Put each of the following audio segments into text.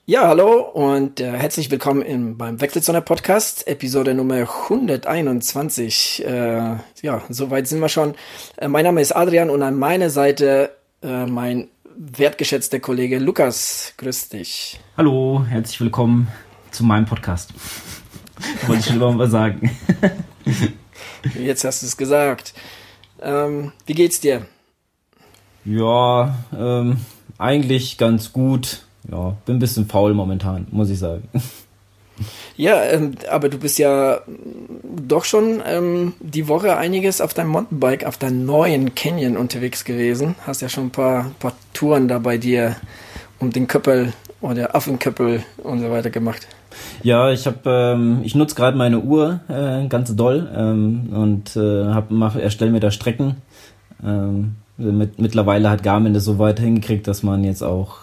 Ja, hallo und herzlich willkommen beim Wechselzone Podcast, Episode Nummer 121. Ja, soweit sind wir schon. Mein Name ist Adrian und an meiner Seite mein wertgeschätzter Kollege Lukas. Grüß dich. Hallo, herzlich willkommen zu meinem Podcast. Wollte ich schon immer mal sagen. Jetzt hast du es gesagt. Wie geht's dir? Ja, eigentlich ganz gut. Ja, bin ein bisschen faul momentan, muss ich sagen. Ja, aber du bist ja doch schon die Woche einiges auf deinem Mountainbike, auf deinem neuen Canyon unterwegs gewesen. Hast ja schon ein paar Touren da bei dir um den Köppel oder auf den Köppel und so weiter gemacht. Ja, ich nutze gerade meine Uhr ganz doll und erstelle mir da Strecken. Mittlerweile hat Garmin das so weit hingekriegt, dass man jetzt auch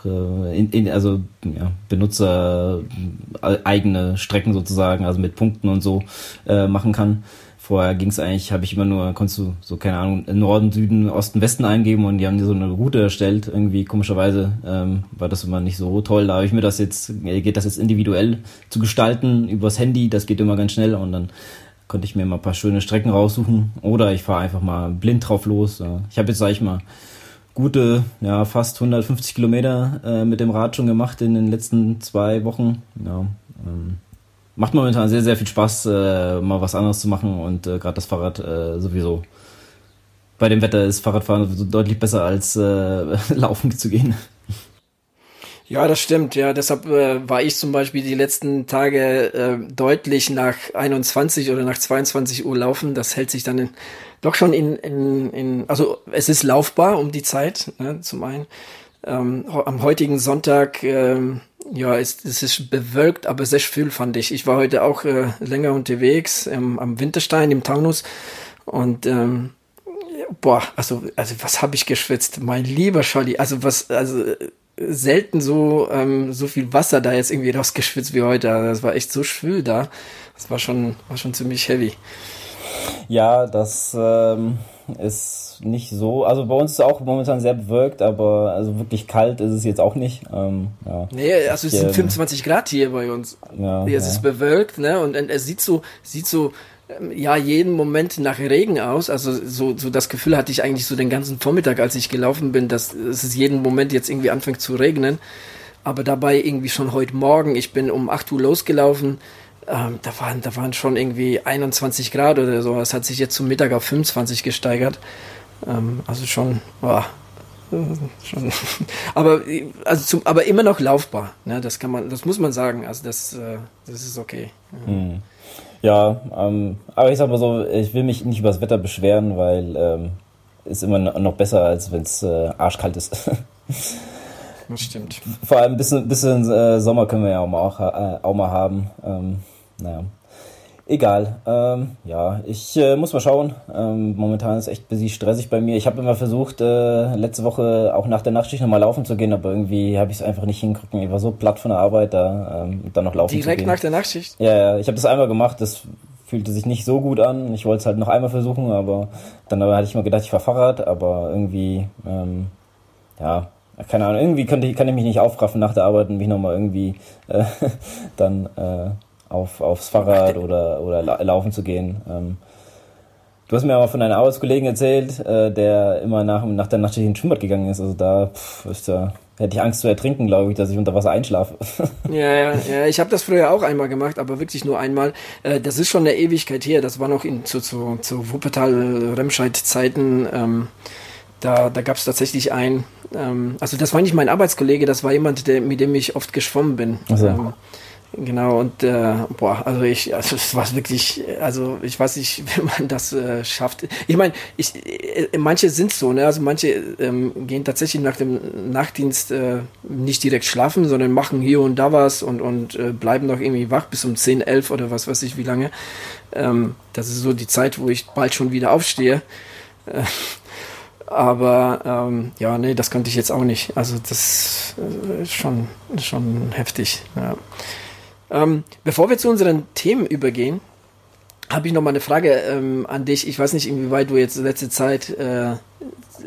Benutzer eigene Strecken sozusagen, also mit Punkten und so machen kann. Vorher konntest du so, keine Ahnung, Norden, Süden, Osten, Westen eingeben und die haben dir so eine Route erstellt. Irgendwie komischerweise war das immer nicht so toll. Da habe ich mir geht das jetzt individuell zu gestalten übers Handy, das geht immer ganz schnell und dann konnte ich mir mal ein paar schöne Strecken raussuchen oder ich fahre einfach mal blind drauf los. Ich habe jetzt, sag ich mal, gute, fast 150 Kilometer mit dem Rad schon gemacht in den letzten 2 Wochen. Ja, macht momentan sehr, sehr viel Spaß, mal was anderes zu machen und gerade das Fahrrad sowieso. Bei dem Wetter ist Fahrradfahren sowieso deutlich besser als laufen zu gehen. Ja, das stimmt. Ja, deshalb war ich zum Beispiel die letzten Tage deutlich nach 21 oder nach 22 Uhr laufen. Das hält sich dann doch schon also es ist laufbar um die Zeit, ne, zum einen. Am heutigen Sonntag, es ist bewölkt, aber sehr schwül fand ich. Ich war heute auch länger unterwegs am Winterstein, im Taunus und also was habe ich geschwitzt, mein lieber Scholli. Selten so viel Wasser da jetzt irgendwie rausgeschwitzt wie heute. Also das war echt so schwül da. Das war schon ziemlich heavy. Ja, das ist nicht so. Also bei uns ist es auch momentan sehr bewölkt, aber also wirklich kalt ist es jetzt auch nicht. Nee, also es sind 25 Grad hier bei uns. Ja, es ist bewölkt, ne? Und es sieht so jeden Moment nach Regen aus. Also so das Gefühl hatte ich eigentlich so den ganzen Vormittag, als ich gelaufen bin, dass es jeden Moment jetzt irgendwie anfängt zu regnen. Aber dabei irgendwie schon heute Morgen, ich bin um 8 Uhr losgelaufen, da waren schon irgendwie 21 Grad oder so. Das hat sich jetzt zum Mittag auf 25 gesteigert. Also schon. Aber immer noch laufbar. Ne? Das muss man sagen. Also das ist okay. Ja, aber ich sag mal so, ich will mich nicht über das Wetter beschweren, weil ist immer noch besser, als wenn es arschkalt ist. Das stimmt. Vor allem ein bisschen Sommer können wir ja auch mal haben. Egal. Ich muss mal schauen. Momentan ist echt busy, stressig bei mir. Ich habe immer versucht, letzte Woche auch nach der Nachtschicht nochmal laufen zu gehen, aber irgendwie habe ich es einfach nicht hingekriegt. Ich war so platt von der Arbeit, dann noch laufen zu gehen. Direkt nach der Nachtschicht? Ja, ich habe das einmal gemacht. Das fühlte sich nicht so gut an. Ich wollte es halt noch einmal versuchen, aber dann hatte ich mal gedacht, ich fahre Fahrrad, aber irgendwie, keine Ahnung, irgendwie kann ich mich nicht aufraffen nach der Arbeit und mich nochmal irgendwie aufs Fahrrad oder laufen zu gehen. Du hast mir aber von deinem Arbeitskollegen erzählt, der immer nach der Nachtschicht ins Schwimmbad gegangen ist. Also da hätte ich Angst zu ertrinken, glaube ich, dass ich unter Wasser einschlafe. Ja, ich habe das früher auch einmal gemacht, aber wirklich nur einmal. Das ist schon eine Ewigkeit her. Das war noch zu Wuppertal-Remscheid-Zeiten. Da gab es tatsächlich also das war nicht mein Arbeitskollege, das war jemand, mit dem ich oft geschwommen bin. Also. Genau, und es war wirklich, also ich weiß nicht, wie man das schafft. Ich meine, manche sind so, ne? Also manche gehen tatsächlich nach dem Nachtdienst nicht direkt schlafen, sondern machen hier und da was und bleiben noch irgendwie wach bis um 10, 11 oder was weiß ich wie lange. Das ist so die Zeit, wo ich bald schon wieder aufstehe. Aber das konnte ich jetzt auch nicht. Also das ist schon heftig, ja. Bevor wir zu unseren Themen übergehen, habe ich noch mal eine Frage an dich. Ich weiß nicht, inwieweit du jetzt letzte Zeit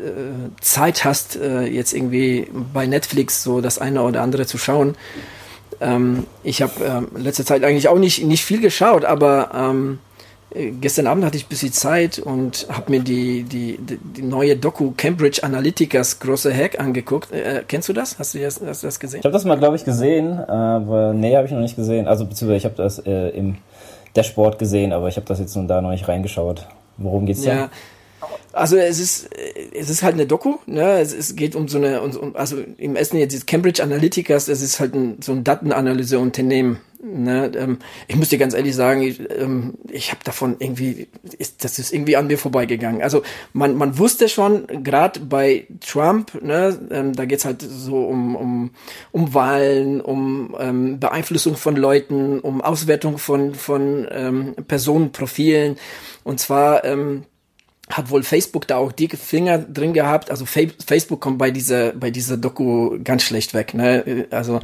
Zeit hast, jetzt irgendwie bei Netflix so das eine oder andere zu schauen. Ich habe letzte Zeit eigentlich auch nicht viel geschaut, aber gestern Abend hatte ich ein bisschen Zeit und habe mir die neue Doku Cambridge Analytica's große Hack angeguckt. Kennst du das? Hast du das gesehen? Ich habe das mal, glaube ich, gesehen, aber nee, habe ich noch nicht gesehen. Also beziehungsweise ich habe das im Dashboard gesehen, aber ich habe das jetzt nun da noch nicht reingeschaut. Worum geht's da? Ja, also es ist halt eine Doku, ne? Es geht um so eine, also im ersten Jahr dieses Cambridge Analyticas, es ist halt so ein Datenanalyseunternehmen. Ne? Ich muss dir ganz ehrlich sagen, ich habe davon das ist irgendwie an mir vorbeigegangen. Also man wusste schon, gerade bei Trump, ne, da geht's halt so um Wahlen, um Beeinflussung von Leuten, um Auswertung von Personenprofilen. Und zwar hat wohl Facebook da auch dicke Finger drin gehabt. Also Facebook kommt bei dieser Doku ganz schlecht weg. Ne? Also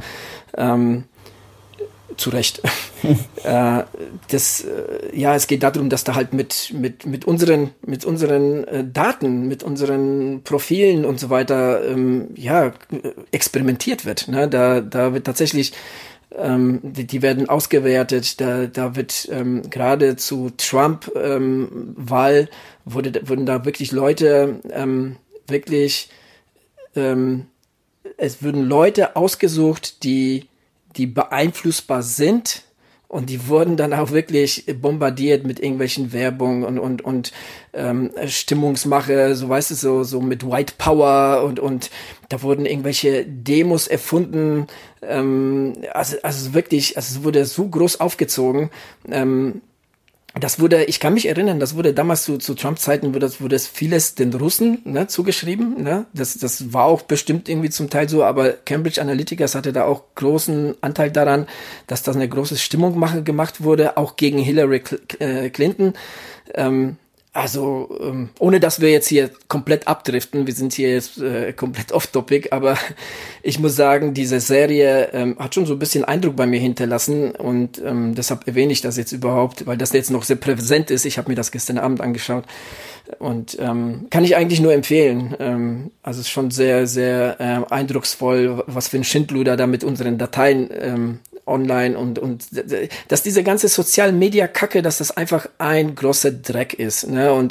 zu Recht. Es geht darum, dass da halt mit unseren Daten, mit unseren Profilen und so weiter, experimentiert wird. Ne? Da wird tatsächlich, die werden ausgewertet, da wird gerade zu Trump-Wahl wurden da wirklich Leute es würden Leute ausgesucht, die beeinflussbar sind, und die wurden dann auch wirklich bombardiert mit irgendwelchen Werbung und Stimmungsmache, so weißt du, so mit White Power und da wurden irgendwelche Demos erfunden, also wirklich, also es wurde so groß aufgezogen. Ich kann mich erinnern, das wurde damals zu Trump-Zeiten, wurde es vieles den Russen, ne, zugeschrieben, ne? Das war auch bestimmt irgendwie zum Teil so, aber Cambridge Analytica hatte da auch großen Anteil daran, dass da eine große Stimmung gemacht wurde, auch gegen Hillary Clinton. Ohne dass wir jetzt hier komplett abdriften, wir sind hier jetzt komplett off-topic, aber ich muss sagen, diese Serie hat schon so ein bisschen Eindruck bei mir hinterlassen, und deshalb erwähne ich das jetzt überhaupt, weil das jetzt noch sehr präsent ist. Ich habe mir das gestern Abend angeschaut und kann ich eigentlich nur empfehlen. Also es ist schon sehr, sehr eindrucksvoll, was für ein Schindluder da mit unseren Dateien online und dass diese ganze Sozial-Media-Kacke, dass das einfach ein großer Dreck ist, ne? Und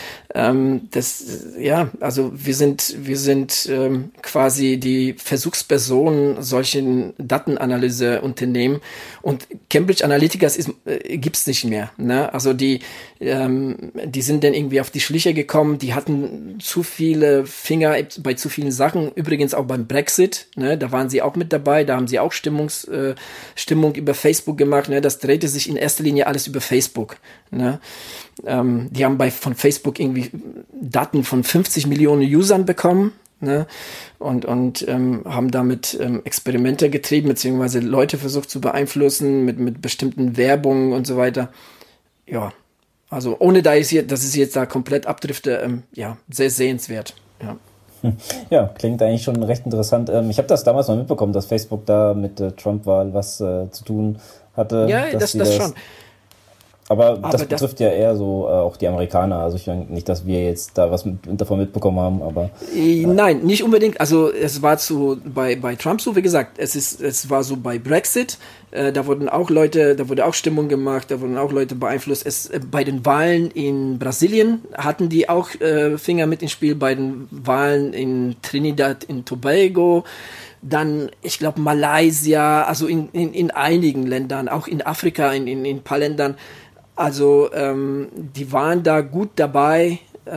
also wir sind quasi die Versuchspersonen solchen Datenanalyseunternehmen, und Cambridge Analytica gibt's nicht mehr, ne? Also die sind dann irgendwie auf die Schliche gekommen, die hatten zu viele Finger bei zu vielen Sachen, übrigens auch beim Brexit, ne? Da waren sie auch mit dabei, da haben sie auch Stimmung über Facebook gemacht, ne? Das drehte sich in erster Linie alles über Facebook, ne? Die haben von Facebook irgendwie Daten von 50 Millionen Usern bekommen, ne? Und haben damit Experimente getrieben, beziehungsweise Leute versucht zu beeinflussen mit bestimmten Werbungen und so weiter. Ja, also ohne dass ich jetzt da komplett abdrifte, sehr sehenswert, ja. Ja, klingt eigentlich schon recht interessant. Ich habe das damals mal mitbekommen, dass Facebook da mit der Trump-Wahl was zu tun hatte. Ja, das schon. Aber das betrifft ja eher so auch die Amerikaner. Also ich meine nicht, dass wir jetzt da was davon mitbekommen haben, aber... Nein, nicht unbedingt. Also es war bei Trump so, wie gesagt, es war so bei Brexit, da wurde auch Stimmung gemacht, da wurden auch Leute beeinflusst. Bei den Wahlen in Brasilien hatten die auch Finger mit ins Spiel, bei den Wahlen in Trinidad, in Tobago, dann, ich glaube, Malaysia, also in einigen Ländern, auch in Afrika, in ein paar Ländern. Also die waren da gut dabei,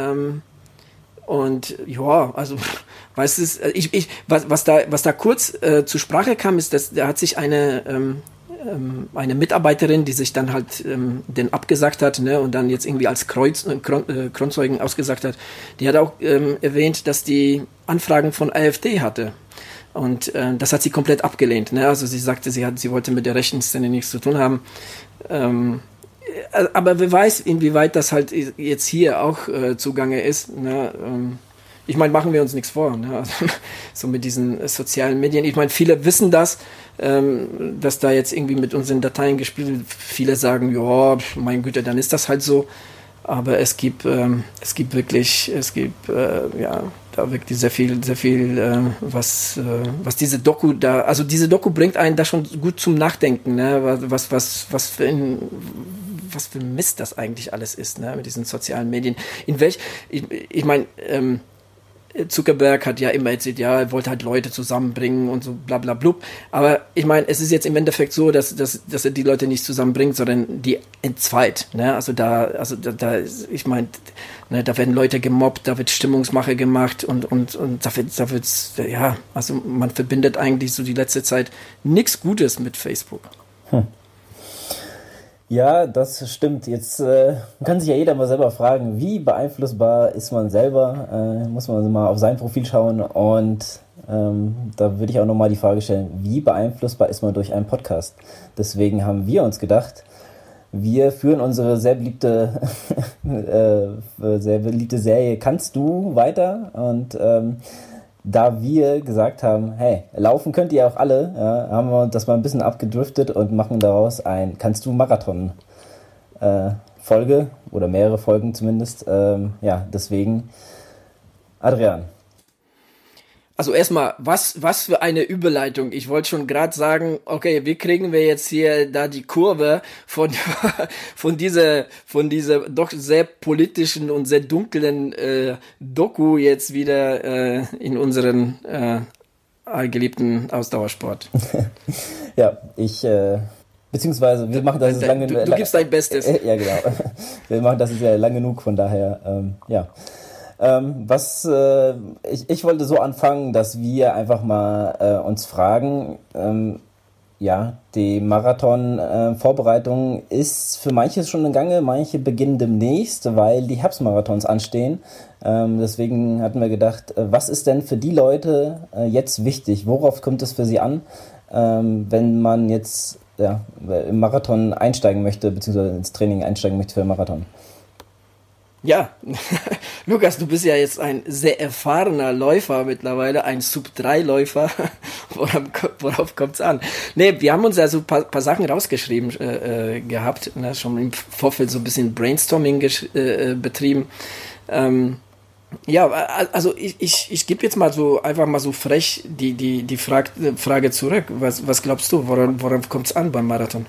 und ja, also weißt du, was da kurz zur Sprache kam, ist, dass da hat sich eine Mitarbeiterin, die sich dann halt den abgesagt hat, ne, und dann jetzt irgendwie als Kronzeugen ausgesagt hat, die hat auch erwähnt, dass die Anfragen von AfD hatte. Und das hat sie komplett abgelehnt, ne? Also sie sagte, sie wollte mit der rechten Szene nichts zu tun haben. Aber wer weiß, inwieweit das halt jetzt hier auch zugange ist, ne? Ich meine, machen wir uns nichts vor, ne? Also, so mit diesen sozialen Medien. Ich meine, viele wissen das, dass da jetzt irgendwie mit unseren Dateien gespielt wird. Viele sagen, ja, mein Güte, dann ist das halt so. Aber es gibt da wirklich sehr viel, was diese Doku da, also diese Doku bringt einen da schon gut zum Nachdenken, ne? Was für Mist das eigentlich alles ist, ne? Mit diesen sozialen Medien. Ich meine, Zuckerberg hat ja immer erzählt, ja, er wollte halt Leute zusammenbringen und so bla bla blub. Aber ich meine, es ist jetzt im Endeffekt so, dass er die Leute nicht zusammenbringt, sondern die entzweit. Ne? Also da ich meine, ne, da werden Leute gemobbt, da wird Stimmungsmache gemacht und da wird's, ja, also man verbindet eigentlich so die letzte Zeit nichts Gutes mit Facebook. Ja, das stimmt. Jetzt kann sich ja jeder mal selber fragen, wie beeinflussbar ist man selber? Muss man mal auf sein Profil schauen und da würde ich auch nochmal die Frage stellen, wie beeinflussbar ist man durch einen Podcast? Deswegen haben wir uns gedacht, wir führen unsere sehr beliebte Serie Kannst du weiter und da wir gesagt haben, hey, laufen könnt ihr auch alle, ja, haben wir das mal ein bisschen abgedriftet und machen daraus ein Kannst du Marathon Folge oder mehrere Folgen zumindest. Ja, deswegen Adrian. Also erstmal, was für eine Überleitung. Ich wollte schon gerade sagen, okay, wie kriegen wir jetzt hier da die Kurve von dieser doch sehr politischen und sehr dunklen Doku jetzt wieder in unseren allgeliebten Ausdauersport. Ja, beziehungsweise wir machen das jetzt lange. Du gibst dein Bestes. Ja, genau. Wir machen das jetzt ja lang genug, von daher, ja. Ich wollte so anfangen, dass wir einfach mal uns fragen, ja, die Marathon-Vorbereitung ist für manche schon in Gange, manche beginnen demnächst, weil die Herbstmarathons anstehen. Deswegen hatten wir gedacht, was ist denn für die Leute jetzt wichtig? Worauf kommt es für sie an, wenn man jetzt im Marathon einsteigen möchte, beziehungsweise ins Training einsteigen möchte für den Marathon? Ja, Lukas, du bist ja jetzt ein sehr erfahrener Läufer mittlerweile, ein Sub-3-Läufer. Worauf kommt's an? Nee, wir haben uns ja so ein paar Sachen rausgeschrieben gehabt, ne, schon im Vorfeld so ein bisschen Brainstorming betrieben. Ja, also ich gebe jetzt mal so einfach mal so frech die Frage zurück. Was glaubst du, worauf kommt's an beim Marathon?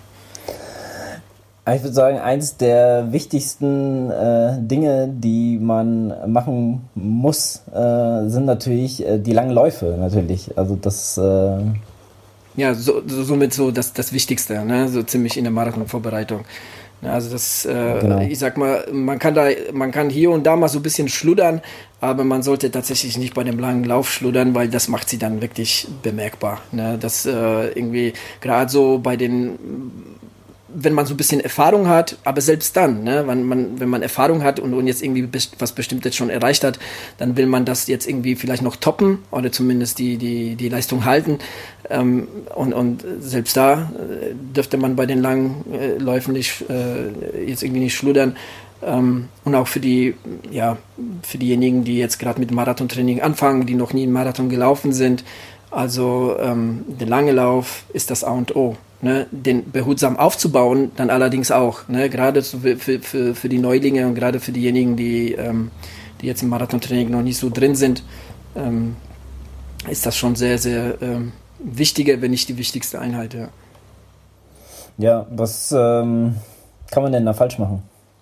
Ich würde sagen, eins der wichtigsten Dinge, die man machen muss, sind natürlich die langen Läufe, natürlich. Also das... Ja, somit so das Wichtigste, ne? So ziemlich in der Marathonvorbereitung. Also das, genau. Ich sag mal, man kann hier und da mal so ein bisschen schludern, aber man sollte tatsächlich nicht bei dem langen Lauf schludern, weil das macht sie dann wirklich bemerkbar. Ne? Das irgendwie gerade so bei den... wenn man so ein bisschen Erfahrung hat, aber selbst dann, ne, wenn man Erfahrung hat und jetzt irgendwie was Bestimmtes schon erreicht hat, dann will man das jetzt irgendwie vielleicht noch toppen oder zumindest die Leistung halten. Und selbst da dürfte man bei den langen Läufen nicht jetzt irgendwie nicht schludern. Und auch für diejenigen, die jetzt gerade mit Marathontraining anfangen, die noch nie einen Marathon gelaufen sind. Also der lange Lauf ist das A und O. Ne, den behutsam aufzubauen, dann allerdings auch, ne, gerade für die Neulinge und gerade für diejenigen, die jetzt im Marathontraining noch nicht so drin sind, ist das schon sehr, sehr wichtige, wenn nicht die wichtigste Einheit. Ja, ja, was kann man denn da falsch machen?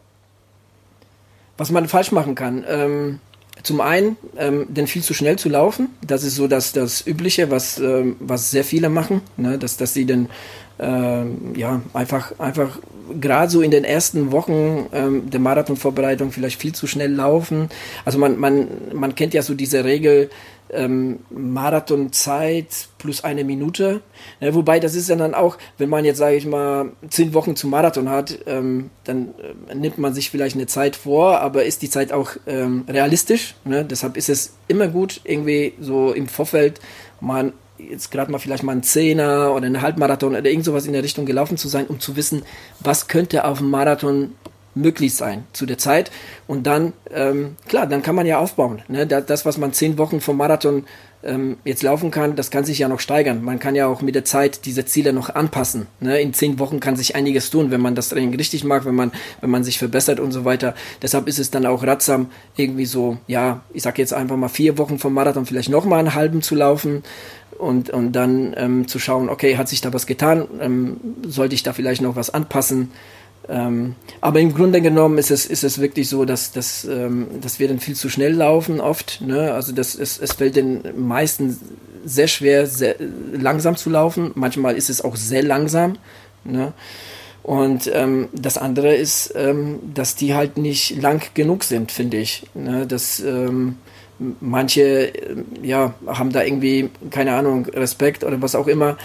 Was man falsch machen kann, zum einen, denn viel zu schnell zu laufen, das ist so das Übliche, was sehr viele machen, ne, dass sie dann einfach gerade so in den ersten Wochen der Marathonvorbereitung vielleicht viel zu schnell laufen. Also man kennt ja so diese Regel, Marathonzeit plus 1 Minute. Ja, wobei das ist ja dann auch, wenn man jetzt, sage ich mal, 10 Wochen zum Marathon hat, dann nimmt man sich vielleicht eine Zeit vor, aber ist die Zeit auch realistisch? Ne? Deshalb ist es immer gut, irgendwie so im Vorfeld jetzt gerade mal vielleicht mal einen 10er oder einen Halbmarathon oder irgend sowas in der Richtung gelaufen zu sein, um zu wissen, was könnte auf dem Marathon möglich sein zu der Zeit. Und dann, klar, dann kann man ja aufbauen. Ne? Das, was man 10 Wochen vom Marathon jetzt laufen kann, das kann sich ja noch steigern. Man kann ja auch mit der Zeit diese Ziele noch anpassen. Ne? In 10 Wochen kann sich einiges tun, wenn man das Training richtig macht, wenn man sich verbessert und so weiter. Deshalb ist es dann auch ratsam, irgendwie so, ja, ich sag jetzt einfach mal 4 Wochen vom Marathon vielleicht noch mal einen halben zu laufen und dann zu schauen, okay, hat sich da was getan? Sollte ich da vielleicht noch was anpassen? Aber im Grunde genommen ist es wirklich so, dass wir dann viel zu schnell laufen oft. Ne? Also es fällt den meisten sehr schwer, sehr langsam zu laufen. Manchmal ist es auch sehr langsam. Ne? Und das andere ist, dass die halt nicht lang genug sind, finde ich. Ne? Manche haben da irgendwie, keine Ahnung, Respekt oder was auch immer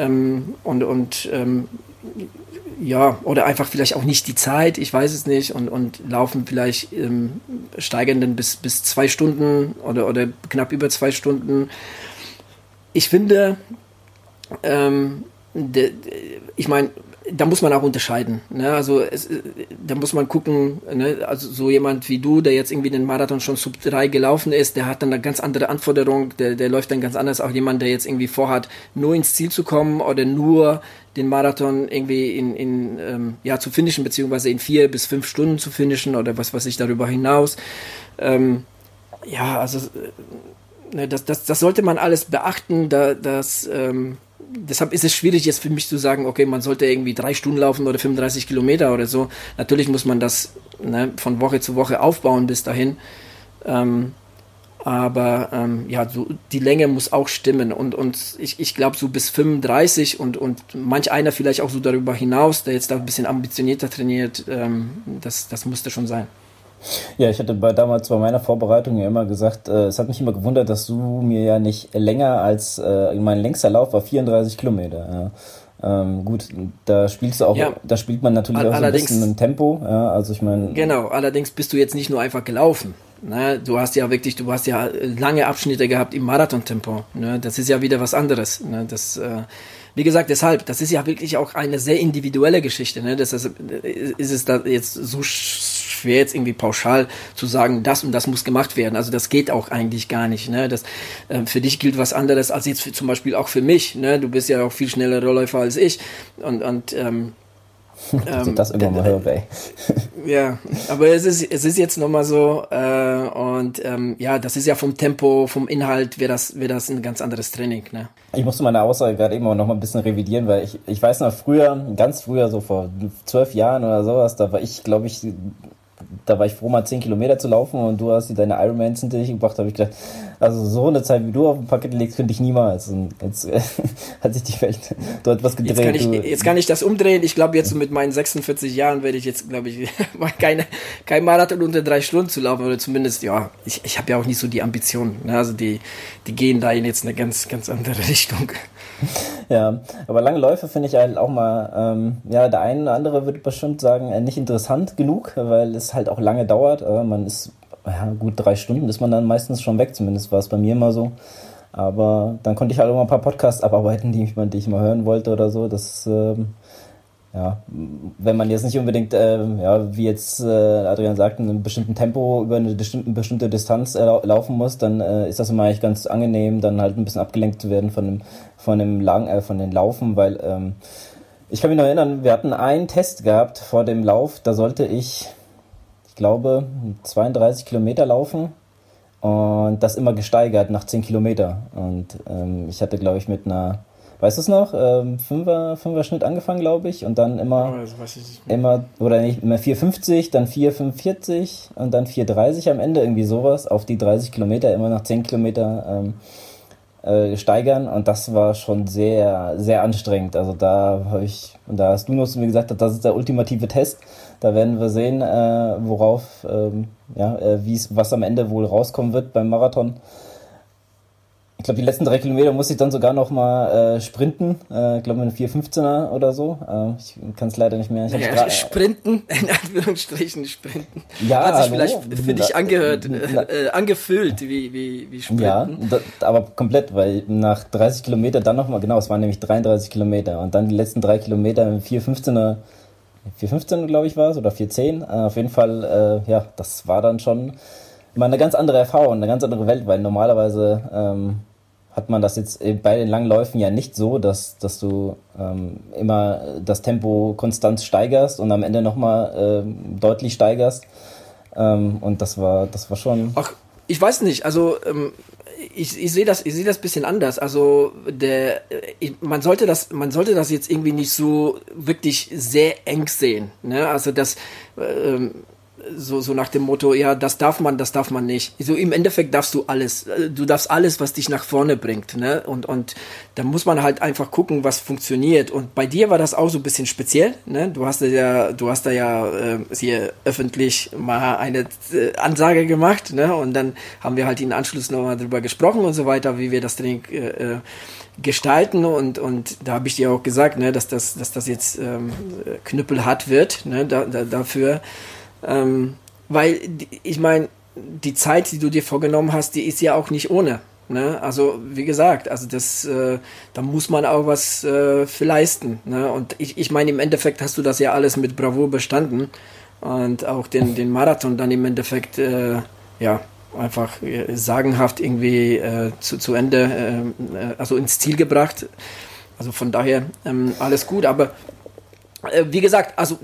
oder einfach vielleicht auch nicht die Zeit, ich weiß es nicht, und laufen vielleicht steigern dann bis 2 Stunden oder knapp über 2 Stunden. Ich finde, ich meine, da muss man auch unterscheiden. Ne? Also da muss man gucken, ne? Also so jemand wie du, der jetzt irgendwie den Marathon schon Sub 3 gelaufen ist, der hat dann eine ganz andere Anforderung, der läuft dann ganz anders. Auch jemand, der jetzt irgendwie vorhat, nur ins Ziel zu kommen oder nur den Marathon irgendwie zu finishen, beziehungsweise in 4 bis 5 Stunden zu finishen oder was weiß ich darüber hinaus. Das sollte man alles beachten, deshalb ist es schwierig jetzt für mich zu sagen, okay, man sollte irgendwie 3 Stunden laufen oder 35 Kilometer oder so. Natürlich muss man das von Woche zu Woche aufbauen bis dahin. So die Länge muss auch stimmen und ich glaube so bis 35 und manch einer vielleicht auch so darüber hinaus, der jetzt da ein bisschen ambitionierter trainiert, das musste schon sein. Ja, ich hatte damals bei meiner Vorbereitung ja immer gesagt, es hat mich immer gewundert, dass du mir ja nicht länger als mein längster Lauf war 34 Kilometer. Ja. Gut, da spielst du auch, da spielt man natürlich auch so ein bisschen im Tempo. Ja, also ich meine. Genau, allerdings bist du jetzt nicht nur einfach gelaufen. Ne? Du hast ja lange Abschnitte gehabt im Marathontempo. Ne? Das ist ja wieder was anderes. Ne? Wie gesagt, deshalb, das ist ja wirklich auch eine sehr individuelle Geschichte. Ne? Das ist es da jetzt so schwer, jetzt irgendwie pauschal zu sagen, das und das muss gemacht werden. Also das geht auch eigentlich gar nicht. Ne? Für dich gilt was anderes als jetzt zum Beispiel auch für mich. Ne? Du bist ja auch viel schneller Läufer als ich. Das immer mal hören, ey. Ja, aber es ist jetzt nochmal so das ist ja vom Tempo, vom Inhalt wäre das ein ganz anderes Training, ne? Ich musste meine Aussage gerade eben auch noch mal ein bisschen revidieren, weil ich weiß noch ganz früher, so vor 12 Jahren oder sowas, da war ich froh, mal 10 Kilometer zu laufen und du hast deine Ironmans hinter dich gebracht, habe ich gedacht, also so eine Zeit, wie du auf dem Parkett legst, finde ich niemals. Und jetzt hat sich die Welt dort was gedreht. Jetzt kann ich das umdrehen. Ich glaube, jetzt mit meinen 46 Jahren werde ich jetzt, glaube ich, kein Marathon unter 3 Stunden zu laufen, oder zumindest, ja, ich habe ja auch nicht so die Ambitionen. Ne? Also die gehen da in jetzt eine ganz, ganz andere Richtung. Ja, aber lange Läufe finde ich halt auch mal, der eine oder andere wird bestimmt sagen, nicht interessant genug, weil es halt auch lange dauert. Man ist, gut 3 Stunden ist man dann meistens schon weg, zumindest war es bei mir immer so. Aber dann konnte ich halt auch mal ein paar Podcasts abarbeiten, die ich mal hören wollte oder so. Das, wenn man jetzt nicht unbedingt, wie jetzt Adrian sagt, in einem bestimmten Tempo über eine bestimmte Distanz laufen muss, dann ist das immer eigentlich ganz angenehm, dann halt ein bisschen abgelenkt zu werden von den Laufen, weil ich kann mich noch erinnern, wir hatten einen Test gehabt vor dem Lauf, da sollte ich glaube 32 Kilometer laufen und das immer gesteigert nach 10 Kilometer und ich hatte, glaube ich, mit einer, weißt du es noch, 5er Schnitt angefangen, glaube ich, und dann immer 4,50, dann 4,45 und dann 4,30 am Ende, irgendwie sowas, auf die 30 Kilometer, immer nach 10 Kilometer steigern, und das war schon sehr, sehr anstrengend. Also da hast du noch zu mir gesagt, das ist der ultimative Test. Da werden wir sehen, was am Ende wohl rauskommen wird beim Marathon. Ich glaube, die letzten 3 Kilometer muss ich dann sogar noch mal sprinten. Ich glaube, mit einem 4,15er oder so. Ich kann es leider nicht mehr. Sprinten, in Anführungsstrichen sprinten. Ja, hat sich vielleicht für dich angefühlt wie Sprinten. Ja, aber komplett, weil nach 30 Kilometer dann noch mal, genau, es waren nämlich 33 Kilometer. Und dann die letzten 3 Kilometer mit 4,15er 4,15 glaube ich war es oder 4,10. Auf jeden Fall, ja, das war dann schon mal eine ganz andere Erfahrung, eine ganz andere Welt, weil normalerweise hat man das jetzt bei den langen Läufen ja nicht so, dass du immer das Tempo konstant steigerst und am Ende nochmal deutlich steigerst. Und das war schon... Ach, ich weiß nicht, also ich sehe das ein bisschen anders. Also man sollte das jetzt irgendwie nicht so wirklich sehr eng sehen, ne? Also das so nach dem Motto, ja, das darf man nicht. So im Endeffekt darfst du alles. Du darfst alles, was dich nach vorne bringt, ne? Und da muss man halt einfach gucken, was funktioniert. Und bei dir war das auch so ein bisschen speziell, ne? Du hast da ja hier öffentlich mal eine Ansage gemacht, ne? Und dann haben wir halt im Anschluss nochmal drüber gesprochen und so weiter, wie wir das Training gestalten und da habe ich dir auch gesagt, ne, dass das jetzt knüppelhart wird, ne, dafür. Weil, ich meine, die Zeit, die du dir vorgenommen hast, die ist ja auch nicht ohne. Ne? Also, wie gesagt, also da muss man auch was für leisten. Ne? Und ich meine, im Endeffekt hast du das ja alles mit Bravour bestanden und auch den Marathon dann im Endeffekt, ja, einfach sagenhaft irgendwie zu Ende, also ins Ziel gebracht. Also von daher alles gut, aber wie gesagt, also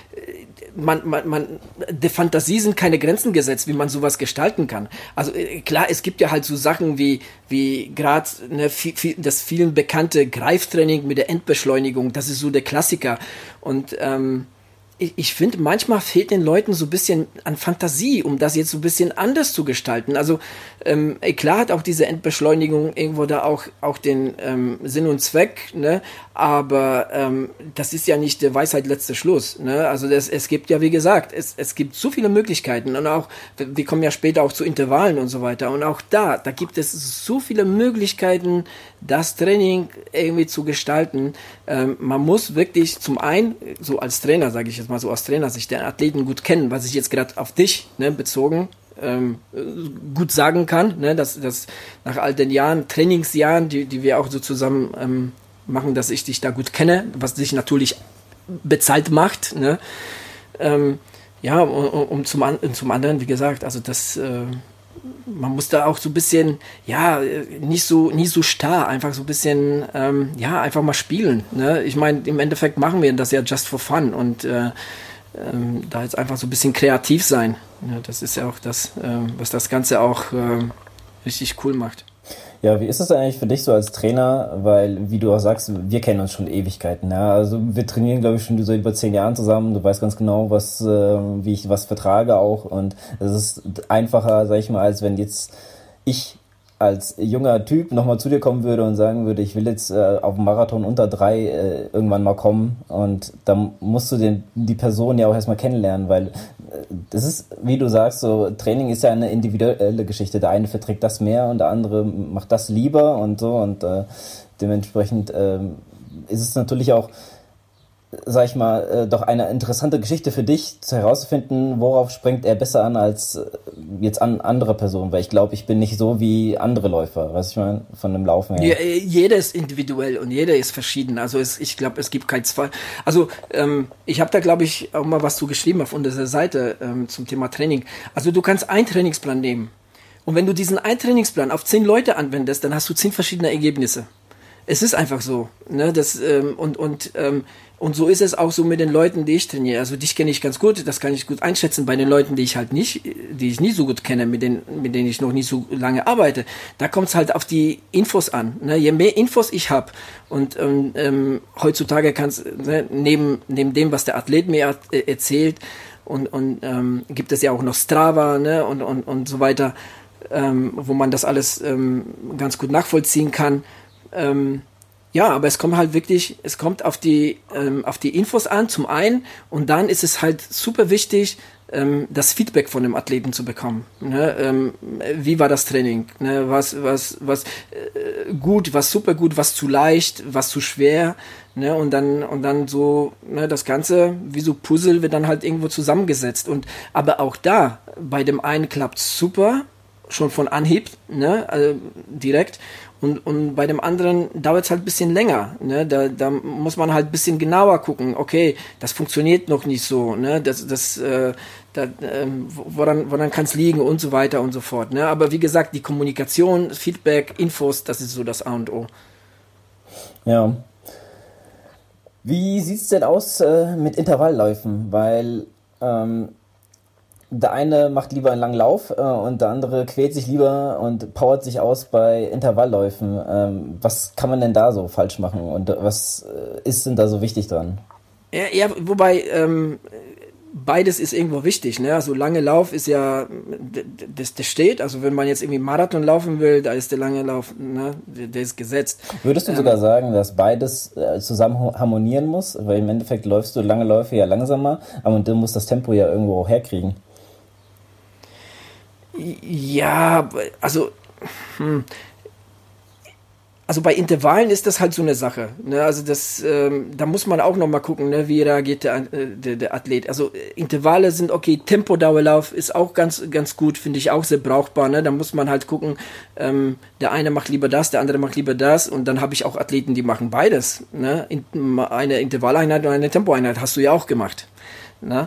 der Fantasie sind keine Grenzen gesetzt, wie man sowas gestalten kann. Also klar, es gibt ja halt so Sachen wie gerade das vielen bekannte Greiftraining mit der Endbeschleunigung, das ist so der Klassiker. Und ich finde, manchmal fehlt den Leuten so ein bisschen an Fantasie, um das jetzt so ein bisschen anders zu gestalten. Also klar hat auch diese Endbeschleunigung irgendwo da auch den Sinn und Zweck, ne? Aber das ist ja nicht der Weisheit letzter Schluss, ne? Also es gibt ja, wie gesagt, es gibt so viele Möglichkeiten und auch, wir kommen ja später auch zu Intervallen und so weiter und auch da gibt es so viele Möglichkeiten, das Training irgendwie zu gestalten. Man muss wirklich zum einen, so als Trainer, sage ich jetzt mal so aus Trainersicht, den Athleten gut kennen, was ich jetzt gerade auf dich, ne, bezogen gut sagen kann, ne, dass nach all den Jahren, Trainingsjahren, die wir auch so zusammen machen, dass ich dich da gut kenne, was dich natürlich bezahlt macht, ne? Ja, um zum anderen, wie gesagt, also das man muss da auch so ein bisschen, ja, nicht so starr, einfach so ein bisschen, ja, einfach mal spielen, ne? Ich meine, im Endeffekt machen wir das ja just for fun und da jetzt einfach so ein bisschen kreativ sein. Ja, das ist ja auch das, was das Ganze auch richtig cool macht. Ja, wie ist es eigentlich für dich so als Trainer? Weil, wie du auch sagst, wir kennen uns schon Ewigkeiten. Ja? Also wir trainieren, glaube ich, schon so über 10 Jahren zusammen. Du weißt ganz genau, wie ich was vertrage auch. Und es ist einfacher, sag ich mal, als wenn jetzt ich als junger Typ nochmal zu dir kommen würde und sagen würde, ich will jetzt auf dem Marathon unter 3 irgendwann mal kommen. Und da musst du die Person ja auch erstmal kennenlernen, weil das ist, wie du sagst, so Training ist ja eine individuelle Geschichte. Der eine verträgt das mehr und der andere macht das lieber und so. Und dementsprechend ist es natürlich auch, sag ich mal, doch eine interessante Geschichte für dich, herauszufinden, worauf springt er besser an als jetzt an andere Personen, weil ich glaube, ich bin nicht so wie andere Läufer, weißt du, ich meine, von dem Laufen her. Ja, jeder ist individuell und jeder ist verschieden, also ich glaube, es gibt kein Zwei. Also ich habe da, glaube ich, auch mal was zu geschrieben auf unserer Seite zum Thema Training. Also du kannst einen Trainingsplan nehmen und wenn du diesen einen Trainingsplan auf 10 Leute anwendest, dann hast du 10 verschiedene Ergebnisse. Es ist einfach so, ne? Und so ist es auch so mit den Leuten, die ich trainiere. Also dich kenne ich ganz gut, das kann ich gut einschätzen. Bei den Leuten, die ich nicht so gut kenne, mit denen ich noch nicht so lange arbeite, da kommt es halt auf die Infos an. Ne? Je mehr Infos ich habe und heutzutage kannst, ne, neben dem, was der Athlet mir erzählt und gibt es ja auch noch Strava, ne, und so weiter, wo man das alles ganz gut nachvollziehen kann. Ja, aber es kommt halt wirklich, es kommt auf die Infos an, zum einen, und dann ist es halt super wichtig, das Feedback von dem Athleten zu bekommen. Ne? Wie war das Training? Ne? Was gut, was super gut, was zu leicht, was zu schwer, ne? Und dann so, ne, das Ganze wie so Puzzle wird dann halt irgendwo zusammengesetzt. Aber auch da, bei dem einen klappt super, schon von Anhieb, ne, also direkt. Und bei dem anderen dauert es halt ein bisschen länger. Ne? Da muss man halt ein bisschen genauer gucken. Okay, das funktioniert noch nicht so. Ne? Woran kann es liegen und so weiter und so fort. Ne? Aber wie gesagt, die Kommunikation, Feedback, Infos, das ist so das A und O. Ja. Wie sieht's denn aus mit Intervallläufen? Weil der eine macht lieber einen langen Lauf und der andere quält sich lieber und powert sich aus bei Intervallläufen. Was kann man denn da so falsch machen und was ist denn da so wichtig dran? Ja, wobei beides ist irgendwo wichtig. Ne? Also lange Lauf ist ja, das steht. Also wenn man jetzt irgendwie Marathon laufen will, da ist der lange Lauf, ne? Der ist gesetzt. Würdest du sogar sagen, dass beides zusammen harmonieren muss? Weil im Endeffekt läufst du lange Läufe ja langsamer, aber du musst das Tempo ja irgendwo auch herkriegen. Ja, also bei Intervallen ist das halt so eine Sache. Ne? Also da muss man auch noch mal gucken, ne? Wie reagiert der Athlet. Also Intervalle sind okay, Tempodauerlauf ist auch ganz gut, finde ich auch sehr brauchbar. Ne? Da muss man halt gucken, der eine macht lieber das, der andere macht lieber das und dann habe ich auch Athleten, die machen beides. Ne? Eine Intervalleinheit und eine Tempoeinheit hast du ja auch gemacht. Ne?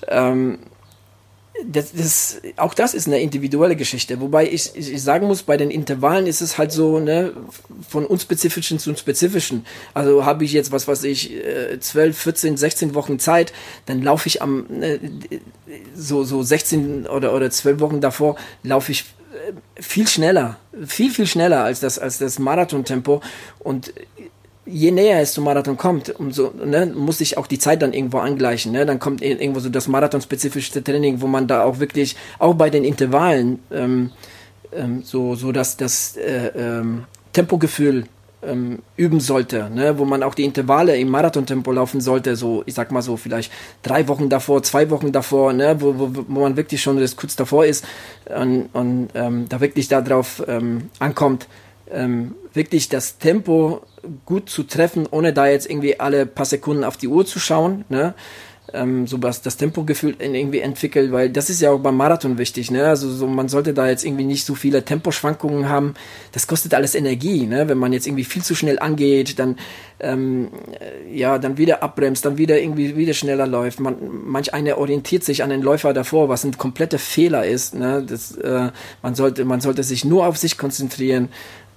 Auch das ist eine individuelle Geschichte, wobei ich sagen muss, bei den Intervallen ist es halt so, ne, von unspezifischen zu spezifischen. Also habe ich jetzt, 12, 14, 16 Wochen Zeit, dann laufe ich so 16 oder 12 Wochen davor, laufe ich viel schneller, viel schneller als das Marathontempo und je näher es zum Marathon kommt, umso muss sich auch die Zeit dann irgendwo angleichen. Ne? Dann kommt irgendwo so das marathonspezifische Training, wo man da auch wirklich, auch bei den Intervallen, so das Tempogefühl üben sollte, ne? Wo man auch die Intervalle im Marathontempo laufen sollte, so, ich sag mal so, vielleicht 3 Wochen davor, 2 Wochen davor, ne? Wo man wirklich schon kurz davor ist und da wirklich darauf ankommt, wirklich das Tempo gut zu treffen, ohne da jetzt irgendwie alle paar Sekunden auf die Uhr zu schauen, ne? So was das Tempogefühl irgendwie entwickelt, weil das ist ja auch beim Marathon wichtig, ne? Also so, man sollte da jetzt irgendwie nicht so viele Temposchwankungen haben. Das kostet alles Energie, ne? Wenn man jetzt irgendwie viel zu schnell angeht, dann dann wieder abbremst, dann wieder schneller läuft. Manch einer orientiert sich an den Läufer davor, was ein kompletter Fehler ist, ne? Man sollte sich nur auf sich konzentrieren.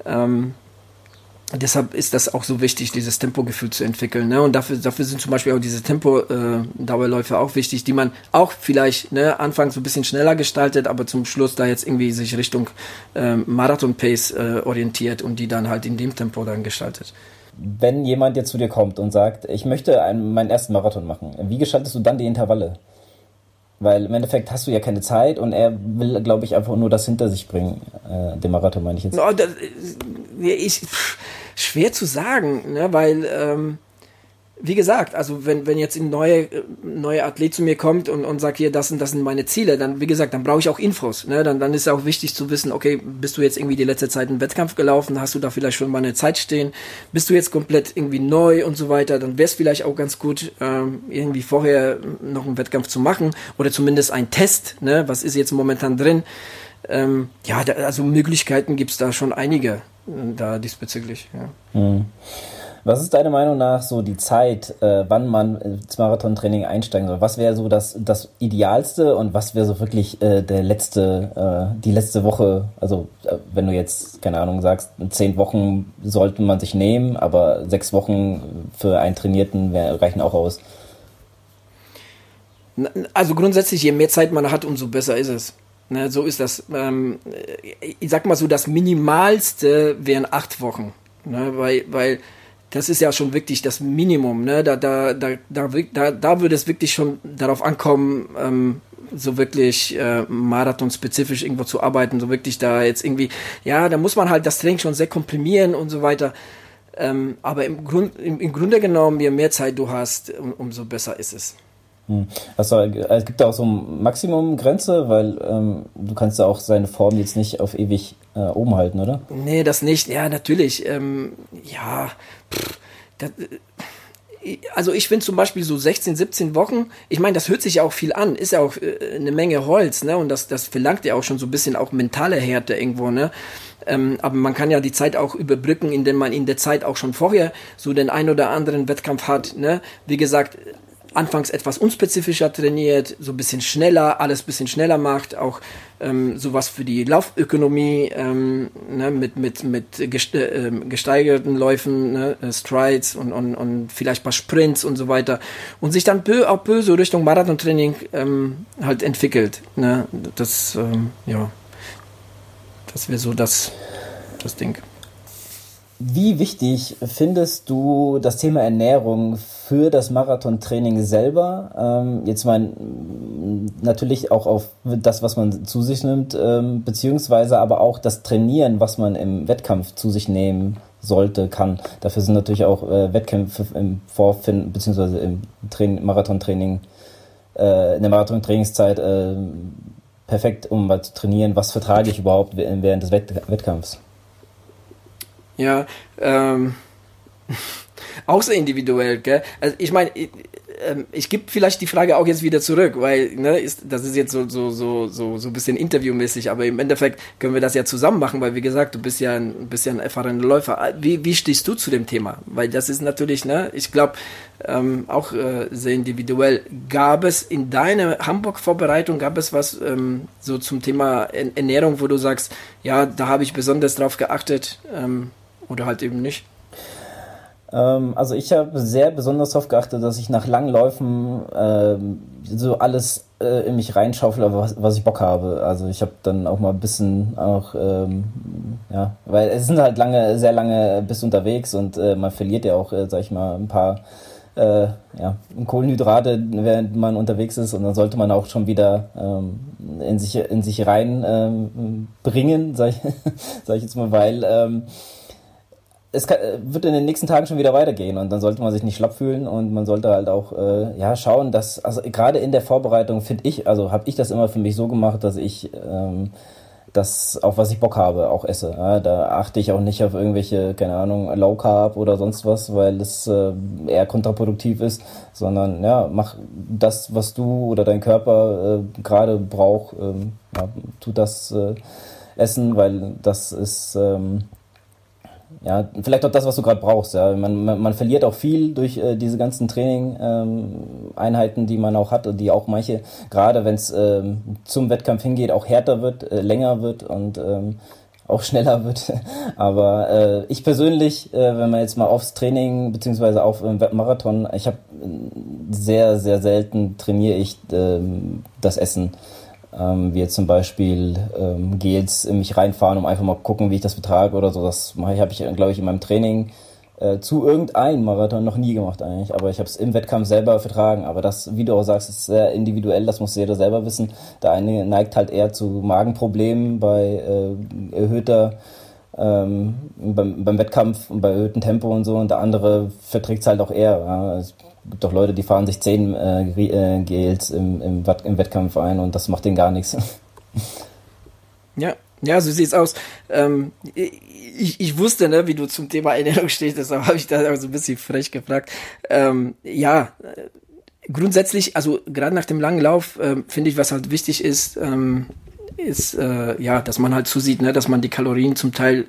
Deshalb ist das auch so wichtig, dieses Tempogefühl zu entwickeln. Ne? Und dafür sind zum Beispiel auch diese Tempo-Dauerläufe auch wichtig, die man auch vielleicht anfangs so ein bisschen schneller gestaltet, aber zum Schluss da jetzt irgendwie sich Richtung Marathon-Pace orientiert und die dann halt in dem Tempo dann gestaltet. Wenn jemand jetzt zu dir kommt und sagt, ich möchte meinen ersten Marathon machen, wie gestaltest du dann die Intervalle? Weil im Endeffekt hast du ja keine Zeit und er will, glaube ich, einfach nur das hinter sich bringen. Den Marathon meine ich jetzt. No, schwer zu sagen, ne? Weil, wie gesagt, also wenn jetzt ein neuer Athlet zu mir kommt und sagt, hier, das sind meine Ziele, dann, wie gesagt, dann brauche ich auch Infos. Ne? Dann ist es auch wichtig zu wissen, okay, bist du jetzt irgendwie die letzte Zeit einen Wettkampf gelaufen, hast du da vielleicht schon mal eine Zeit stehen, bist du jetzt komplett irgendwie neu und so weiter, dann wäre es vielleicht auch ganz gut, irgendwie vorher noch einen Wettkampf zu machen oder zumindest einen Test, ne? Was ist jetzt momentan drin? Also Möglichkeiten gibt es da schon einige da diesbezüglich. Ja. Mhm. Was ist deiner Meinung nach so die Zeit, wann man ins Marathontraining einsteigen soll? Was wäre so das Idealste und was wäre so wirklich die letzte Woche? Also wenn du jetzt, keine Ahnung, sagst, 10 Wochen sollte man sich nehmen, aber 6 Wochen für einen Trainierten reichen auch aus. Also grundsätzlich, je mehr Zeit man hat, umso besser ist es. Ne, so ist das. Ich sag mal so, das Minimalste wären 8 Wochen. Ne, weil das ist ja schon wirklich das Minimum. Ne? Da würde es wirklich schon darauf ankommen, so wirklich marathonspezifisch irgendwo zu arbeiten, so wirklich da jetzt irgendwie, ja, da muss man halt das Training schon sehr komprimieren und so weiter. Aber im Grunde genommen, je mehr Zeit du hast, umso besser ist es. Also, es gibt da auch so eine Maximumgrenze, weil du kannst ja auch seine Form jetzt nicht auf ewig oben halten, oder? also ich finde zum Beispiel so 16, 17 Wochen, ich meine, das hört sich ja auch viel an, ist ja auch eine Menge Holz, ne? Und das verlangt ja auch schon so ein bisschen auch mentale Härte irgendwo, ne? Aber man kann ja die Zeit auch überbrücken, indem man in der Zeit auch schon vorher so den ein oder anderen Wettkampf hat, ne? Wie gesagt, anfangs etwas unspezifischer trainiert, so ein bisschen schneller, alles ein bisschen schneller macht, auch sowas für die Laufökonomie, ne, mit gesteigerten Läufen, ne, Strides und vielleicht ein paar Sprints und so weiter und sich dann peu à peu so Richtung Marathontraining halt entwickelt. Ne? Das, ja, das wäre so das Ding. Wie wichtig findest du das Thema Ernährung für das Marathontraining selber? Jetzt mal natürlich auch auf das, was man zu sich nimmt, beziehungsweise aber auch das Trainieren, was man im Wettkampf zu sich nehmen sollte, kann. Dafür sind natürlich auch Wettkämpfe im beziehungsweise im Marathontraining, in der Marathontrainingszeit perfekt, um mal zu trainieren, was vertrage ich überhaupt während des Wettkampfs. Ja, auch so individuell, gell? Also ich meine, ich gebe vielleicht die Frage auch jetzt wieder zurück, weil ne, das ist jetzt so ein bisschen interviewmäßig, aber im Endeffekt können wir das ja zusammen machen, weil wie gesagt, du bist ja ein erfahrener Läufer. Wie stehst du zu dem Thema? Weil das ist natürlich, ne, ich glaube, auch sehr individuell. Gab es in deiner Hamburg-Vorbereitung, gab es was so zum Thema Ernährung, wo du sagst, ja, da habe ich besonders drauf geachtet oder halt eben nicht? Also ich habe sehr besonders darauf geachtet, dass ich nach langen Läufen so alles in mich reinschaufel, was ich Bock habe. Also ich habe dann auch mal ein bisschen auch, ja, weil es sind halt sehr lange bist unterwegs und man verliert ja auch, sag ich mal, ein paar Kohlenhydrate, während man unterwegs ist, und dann sollte man auch schon wieder in sich rein bringen, sag ich jetzt mal, weil wird in den nächsten Tagen schon wieder weitergehen, und dann sollte man sich nicht schlapp fühlen, und man sollte halt auch schauen, dass, also gerade in der Vorbereitung habe ich das immer für mich so gemacht, dass ich das, auf was ich Bock habe, auch esse. Ja, da achte ich auch nicht auf irgendwelche, keine Ahnung, Low Carb oder sonst was, weil es eher kontraproduktiv ist, sondern ja, mach das, was du oder dein Körper gerade braucht, tu das essen, weil das ist ja, vielleicht auch das, was du gerade brauchst. Ja. Man verliert auch viel durch diese ganzen Training-Einheiten, die man auch hat, die auch manche, gerade wenn es zum Wettkampf hingeht, auch härter wird, länger wird und auch schneller wird. Aber ich persönlich, wenn man jetzt mal aufs Training beziehungsweise auf Marathon, ich habe sehr, sehr selten trainiere ich das Essen. Wie jetzt zum Beispiel Gels in mich reinfahren, um einfach mal gucken, wie ich das vertrage oder so. Das habe ich, glaube ich, in meinem Training zu irgendeinem Marathon noch nie gemacht eigentlich. Aber ich habe es im Wettkampf selber vertragen. Aber das, wie du auch sagst, ist sehr individuell. Das muss jeder selber wissen. Der eine neigt halt eher zu Magenproblemen bei erhöhter beim Wettkampf und bei erhöhtem Tempo und so. Und der andere verträgt es halt auch eher. Ja. Es gibt doch Leute, die fahren sich 10 Gels im Wettkampf ein, und das macht denen gar nichts. Ja, so sieht's aus. Ich wusste, ne, wie du zum Thema Ernährung stehst, deshalb habe ich da so ein bisschen frech gefragt. Grundsätzlich, also gerade nach dem langen Lauf, finde ich, was halt wichtig ist, dass man halt zusieht, ne, dass man die Kalorien zum Teil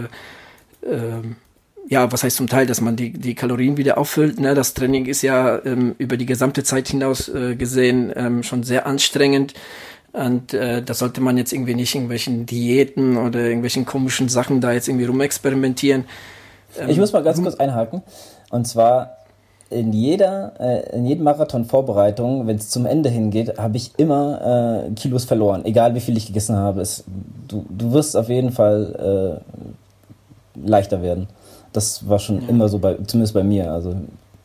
was heißt zum Teil, dass man die Kalorien wieder auffüllt. Ne? Das Training ist ja über die gesamte Zeit hinaus gesehen schon sehr anstrengend. Und da sollte man jetzt irgendwie nicht irgendwelchen Diäten oder irgendwelchen komischen Sachen da jetzt irgendwie rumexperimentieren. Ich muss mal ganz kurz einhaken. Und zwar in jedem Marathon-Vorbereitung, wenn es zum Ende hingeht, habe ich immer Kilos verloren. Egal wie viel ich gegessen habe. Du wirst auf jeden Fall leichter werden. Das war schon immer so, zumindest bei mir. Also.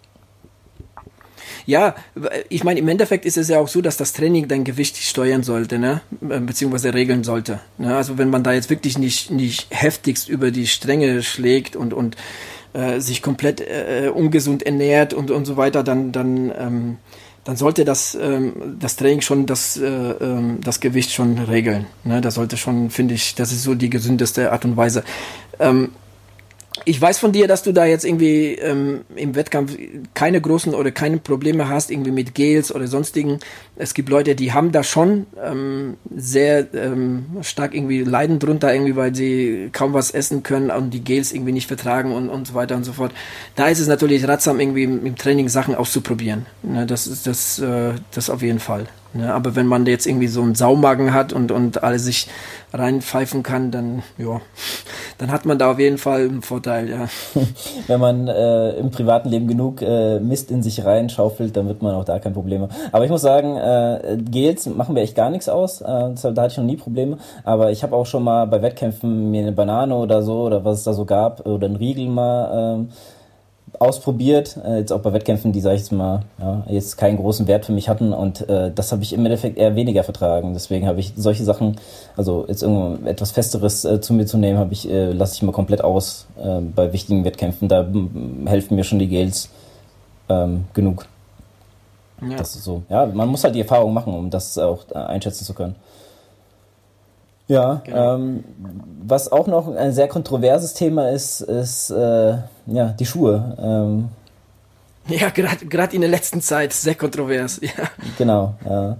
Ja, ich meine, im Endeffekt ist es ja auch so, dass das Training dein Gewicht steuern sollte, ne? Beziehungsweise regeln sollte. Ne? Also wenn man da jetzt wirklich nicht heftigst über die Stränge schlägt und sich komplett ungesund ernährt und so weiter, dann sollte das Training schon das Gewicht schon regeln. Ne? Das sollte schon, finde ich, das ist so die gesündeste Art und Weise. Ich weiß von dir, dass du da jetzt irgendwie im Wettkampf keine großen oder keine Probleme hast, irgendwie mit Gels oder sonstigen. Es gibt Leute, die haben da schon sehr stark irgendwie leiden drunter, irgendwie, weil sie kaum was essen können und die Gels irgendwie nicht vertragen und so weiter und so fort. Da ist es natürlich ratsam, irgendwie im Training Sachen auszuprobieren. Ne, das ist das auf jeden Fall. Ne, aber wenn man jetzt irgendwie so einen Saumagen hat und alles sich reinpfeifen kann, dann hat man da auf jeden Fall einen Vorteil, ja. Wenn man im privaten Leben genug Mist in sich reinschaufelt, dann wird man auch da kein Problem haben. Aber ich muss sagen, Gels machen mir echt gar nichts aus, da hatte ich noch nie Probleme, aber ich habe auch schon mal bei Wettkämpfen mir eine Banane oder so, oder was es da so gab, oder einen Riegel mal ausprobiert, jetzt auch bei Wettkämpfen, die, sag ich jetzt mal, jetzt keinen großen Wert für mich hatten, und das habe ich im Endeffekt eher weniger vertragen. Deswegen habe ich solche Sachen, also jetzt irgendwo etwas Festeres zu mir zu nehmen, lasse ich mal komplett aus bei wichtigen Wettkämpfen. Da helfen mir schon die Gels genug. Ja. Das ist so. Ja, man muss halt die Erfahrung machen, um das auch einschätzen zu können. Ja, genau. Was auch noch ein sehr kontroverses Thema ist die Schuhe. Ja, gerade in der letzten Zeit sehr kontrovers. Ja. Genau. Ja.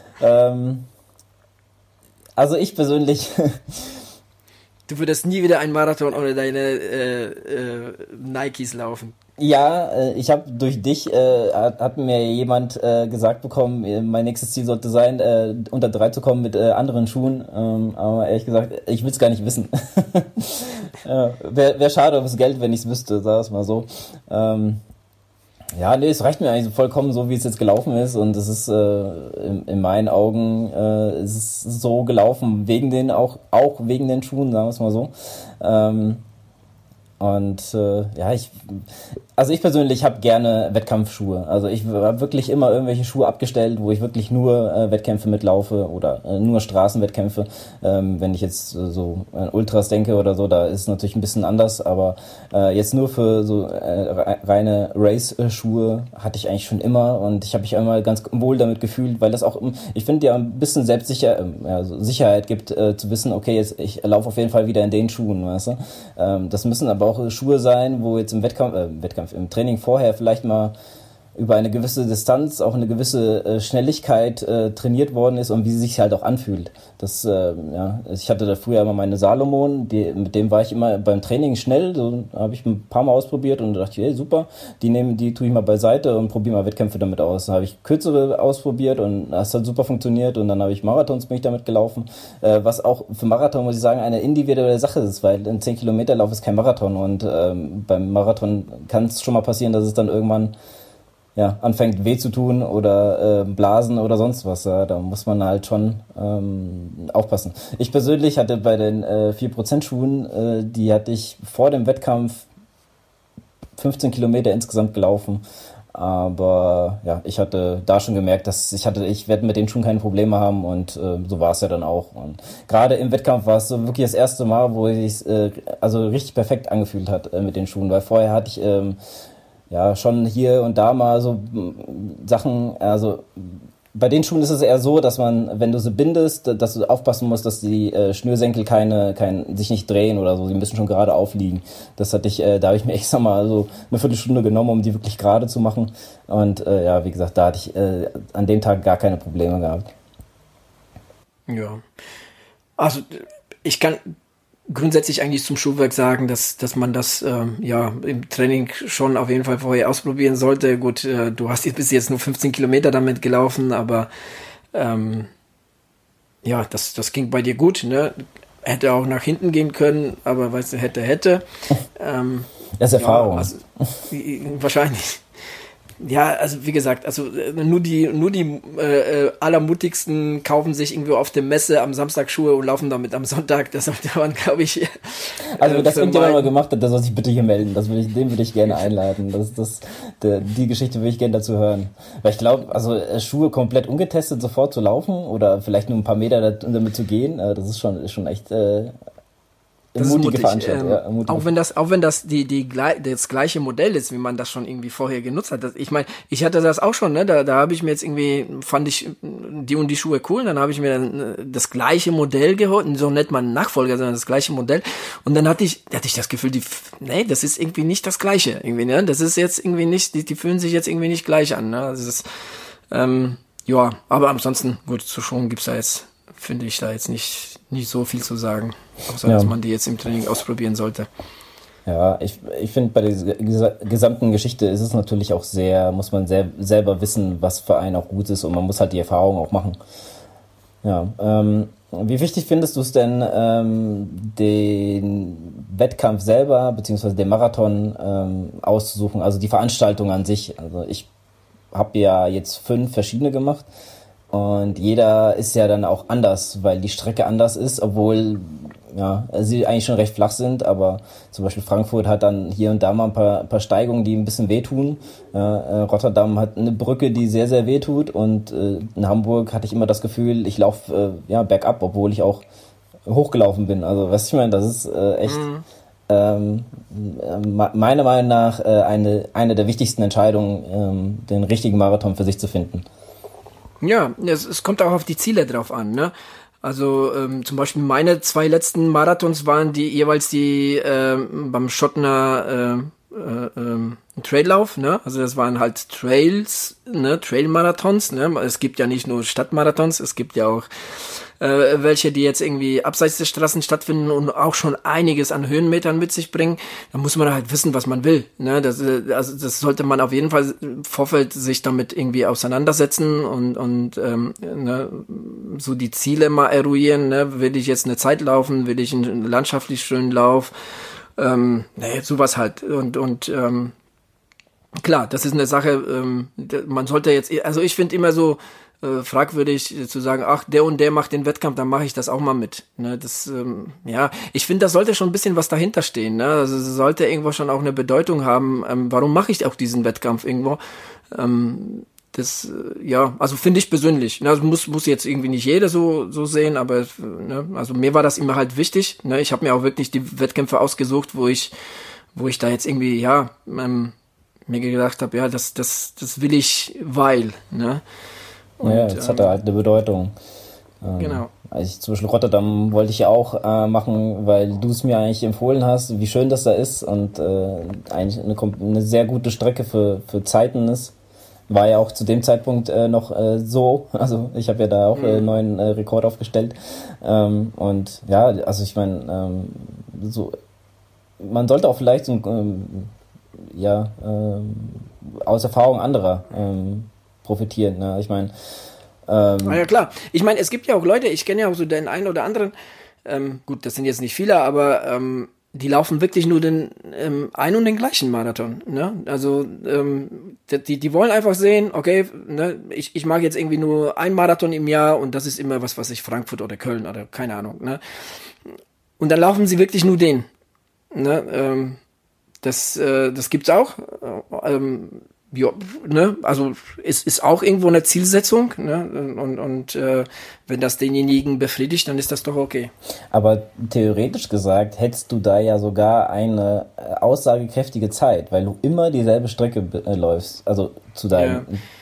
Also ich persönlich. Du würdest nie wieder einen Marathon ohne deine Nikes laufen. Ja, ich habe durch dich, hat mir jemand gesagt bekommen, mein nächstes Ziel sollte sein, unter 3 zu kommen mit anderen Schuhen. Aber ehrlich gesagt, ich will es gar nicht wissen. Wär schade ums Geld, wenn ich es wüsste, sag es mal so. Es reicht mir eigentlich vollkommen so, wie es jetzt gelaufen ist, und es ist in meinen Augen es ist so gelaufen, auch wegen den Schuhen, sagen wir es mal so. Ich persönlich habe gerne Wettkampfschuhe. Also ich habe wirklich immer irgendwelche Schuhe abgestellt, wo ich wirklich nur Wettkämpfe mitlaufe oder nur Straßenwettkämpfe. Wenn ich jetzt so an Ultras denke oder so, da ist es natürlich ein bisschen anders, aber jetzt nur für so reine Race-Schuhe hatte ich eigentlich schon immer, und ich habe mich einmal ganz wohl damit gefühlt, weil das auch, ich finde, ja ein bisschen Sicherheit gibt, zu wissen, okay, jetzt ich laufe auf jeden Fall wieder in den Schuhen, weißt du. Das müssen aber auch Schuhe sein, wo jetzt im im Training vorher vielleicht mal über eine gewisse Distanz, auch eine gewisse Schnelligkeit trainiert worden ist, und wie sie sich halt auch anfühlt. Ich hatte da früher immer meine Salomon, mit dem war ich immer beim Training schnell, so habe ich ein paar Mal ausprobiert und dachte, hey, super, die tue ich mal beiseite und probiere mal Wettkämpfe damit aus. Dann habe ich kürzere ausprobiert und das hat super funktioniert, und dann habe ich Marathons, bin ich damit gelaufen, was auch für Marathon, muss ich sagen, eine individuelle Sache ist, weil ein 10-Kilometer-Lauf ist kein Marathon, und beim Marathon kann es schon mal passieren, dass es dann irgendwann anfängt weh zu tun oder Blasen oder sonst was. Ja, da muss man halt schon aufpassen. Ich persönlich hatte bei den 4% Schuhen, die hatte ich vor dem Wettkampf 15 Kilometer insgesamt gelaufen. Aber ich hatte da schon gemerkt, dass ich werde mit den Schuhen keine Probleme haben, und so war es ja dann auch. Und gerade im Wettkampf war es so wirklich das erste Mal, wo es richtig perfekt angefühlt hat mit den Schuhen, weil vorher hatte ich schon hier und da mal so Sachen, also bei den Schuhen ist es eher so, dass man, wenn du sie bindest, dass du aufpassen musst, dass die Schnürsenkel sich nicht drehen oder so, die müssen schon gerade aufliegen. Da habe ich mir extra mal so eine Viertelstunde genommen, um die wirklich gerade zu machen, und wie gesagt, da hatte ich an dem Tag gar keine Probleme gehabt. Ja, also ich kann grundsätzlich eigentlich zum Schuhwerk sagen, dass man das im Training schon auf jeden Fall vorher ausprobieren sollte. Gut, du hast bis jetzt nur 15 Kilometer damit gelaufen, aber das ging bei dir gut, ne? Hätte auch nach hinten gehen können, aber weißt du, hätte. Das ist Erfahrung. Wahrscheinlich. Ja, also wie gesagt, nur die allermutigsten kaufen sich irgendwo auf der Messe am Samstag Schuhe und laufen damit am Sonntag. Das sollte man, glaube ich. Also das irgendjemand mal gemacht hat, der soll sich bitte hier melden. Den würde ich gerne einladen. Die Geschichte würde ich gerne dazu hören. Weil ich glaube, Schuhe komplett ungetestet sofort zu laufen oder vielleicht nur ein paar Meter damit zu gehen, das ist schon echt das mutige Veranstaltung. Auch wenn das das gleiche Modell ist, wie man das schon irgendwie vorher genutzt hat. Ich meine, ich hatte das auch schon, ne? Da habe ich mir jetzt irgendwie, fand ich die und die Schuhe cool. Und dann habe ich mir dann das gleiche Modell geholt, so nicht mal ein Nachfolger, sondern das gleiche Modell. Und dann hatte ich das Gefühl, das ist irgendwie nicht das Gleiche. Irgendwie, ne? Das ist jetzt irgendwie nicht, die fühlen sich jetzt irgendwie nicht gleich an. Ne? Das ist, ja, aber ansonsten, gut, zu Schuhen gibt's da jetzt, finde ich, da jetzt nicht so viel zu sagen. Außer, dass man die jetzt im Training ausprobieren sollte. Ja, ich finde, bei dieser gesamten Geschichte ist es natürlich auch muss man selber wissen, was für einen auch gut ist, und man muss halt die Erfahrung auch machen. Ja, wie wichtig findest du es denn, den Wettkampf selber, beziehungsweise den Marathon auszusuchen, also die Veranstaltung an sich? Also ich habe ja jetzt 5 verschiedene gemacht, und jeder ist ja dann auch anders, weil die Strecke anders ist, obwohl sie eigentlich schon recht flach sind, aber zum Beispiel Frankfurt hat dann hier und da mal ein paar Steigungen, die ein bisschen wehtun. Rotterdam hat eine Brücke, die sehr, sehr wehtut, und in Hamburg hatte ich immer das Gefühl, ich laufe bergab, obwohl ich auch hochgelaufen bin. Also, weißt du, ich meine, das ist echt meiner Meinung nach eine der wichtigsten Entscheidungen, den richtigen Marathon für sich zu finden. Ja, es kommt auch auf die Ziele drauf an, ne? Also zum Beispiel meine 2 letzten Marathons waren jeweils beim Schottner Traillauf, ne? Also das waren halt Trails, ne? Trail-Marathons, ne? Es gibt ja nicht nur Stadtmarathons, es gibt ja auch welche, die jetzt irgendwie abseits der Straßen stattfinden und auch schon einiges an Höhenmetern mit sich bringen. Da muss man halt wissen, was man will, ne? Das sollte man auf jeden Fall im Vorfeld sich damit irgendwie auseinandersetzen und ne? So die Ziele mal eruieren, ne? Will ich jetzt eine Zeit laufen, will ich einen landschaftlich schönen Lauf, sowas halt und klar, das ist eine Sache, man sollte jetzt, also ich finde immer so fragwürdig zu sagen, ach, der und der macht den Wettkampf, dann mache ich das auch mal mit. Ne, das, ich finde, da sollte schon ein bisschen was dahinter stehen. Ne? Also es sollte irgendwo schon auch eine Bedeutung haben. Warum mache ich auch diesen Wettkampf irgendwo? Also finde ich persönlich. Ne? Also muss jetzt irgendwie nicht jeder so sehen, aber ne? Also mir war das immer halt wichtig. Ne? Ich habe mir auch wirklich die Wettkämpfe ausgesucht, wo ich da jetzt irgendwie, mir gedacht habe, ja, das will ich, weil, ne? Und, das hat halt eine Bedeutung. Genau. Also zum Beispiel Rotterdam wollte ich ja auch machen, weil du es mir eigentlich empfohlen hast, wie schön das da ist, und eigentlich eine sehr gute Strecke für Zeiten ist. War ja auch zu dem Zeitpunkt noch so, also ich habe ja da auch einen neuen Rekord aufgestellt. Und ja, also ich meine, so, man sollte auch vielleicht so aus Erfahrung anderer profitieren. Ne? Ich meine, ja klar. Ich meine, es gibt ja auch Leute, ich kenne ja auch so den einen oder anderen, gut, das sind jetzt nicht viele, aber die laufen wirklich nur den einen und den gleichen Marathon. Ne? Also die wollen einfach sehen, okay, ne, ich mag jetzt irgendwie nur einen Marathon im Jahr, und das ist immer was ich Frankfurt oder Köln oder keine Ahnung. Ne? Und dann laufen sie wirklich nur den. Ne? Das gibt's auch. Ja, ne, also es ist auch irgendwo eine Zielsetzung, ne, und wenn das denjenigen befriedigt, dann ist das doch okay. Aber theoretisch gesagt hättest du da ja sogar eine aussagekräftige Zeit, weil du immer dieselbe Strecke läufst, also zu deinem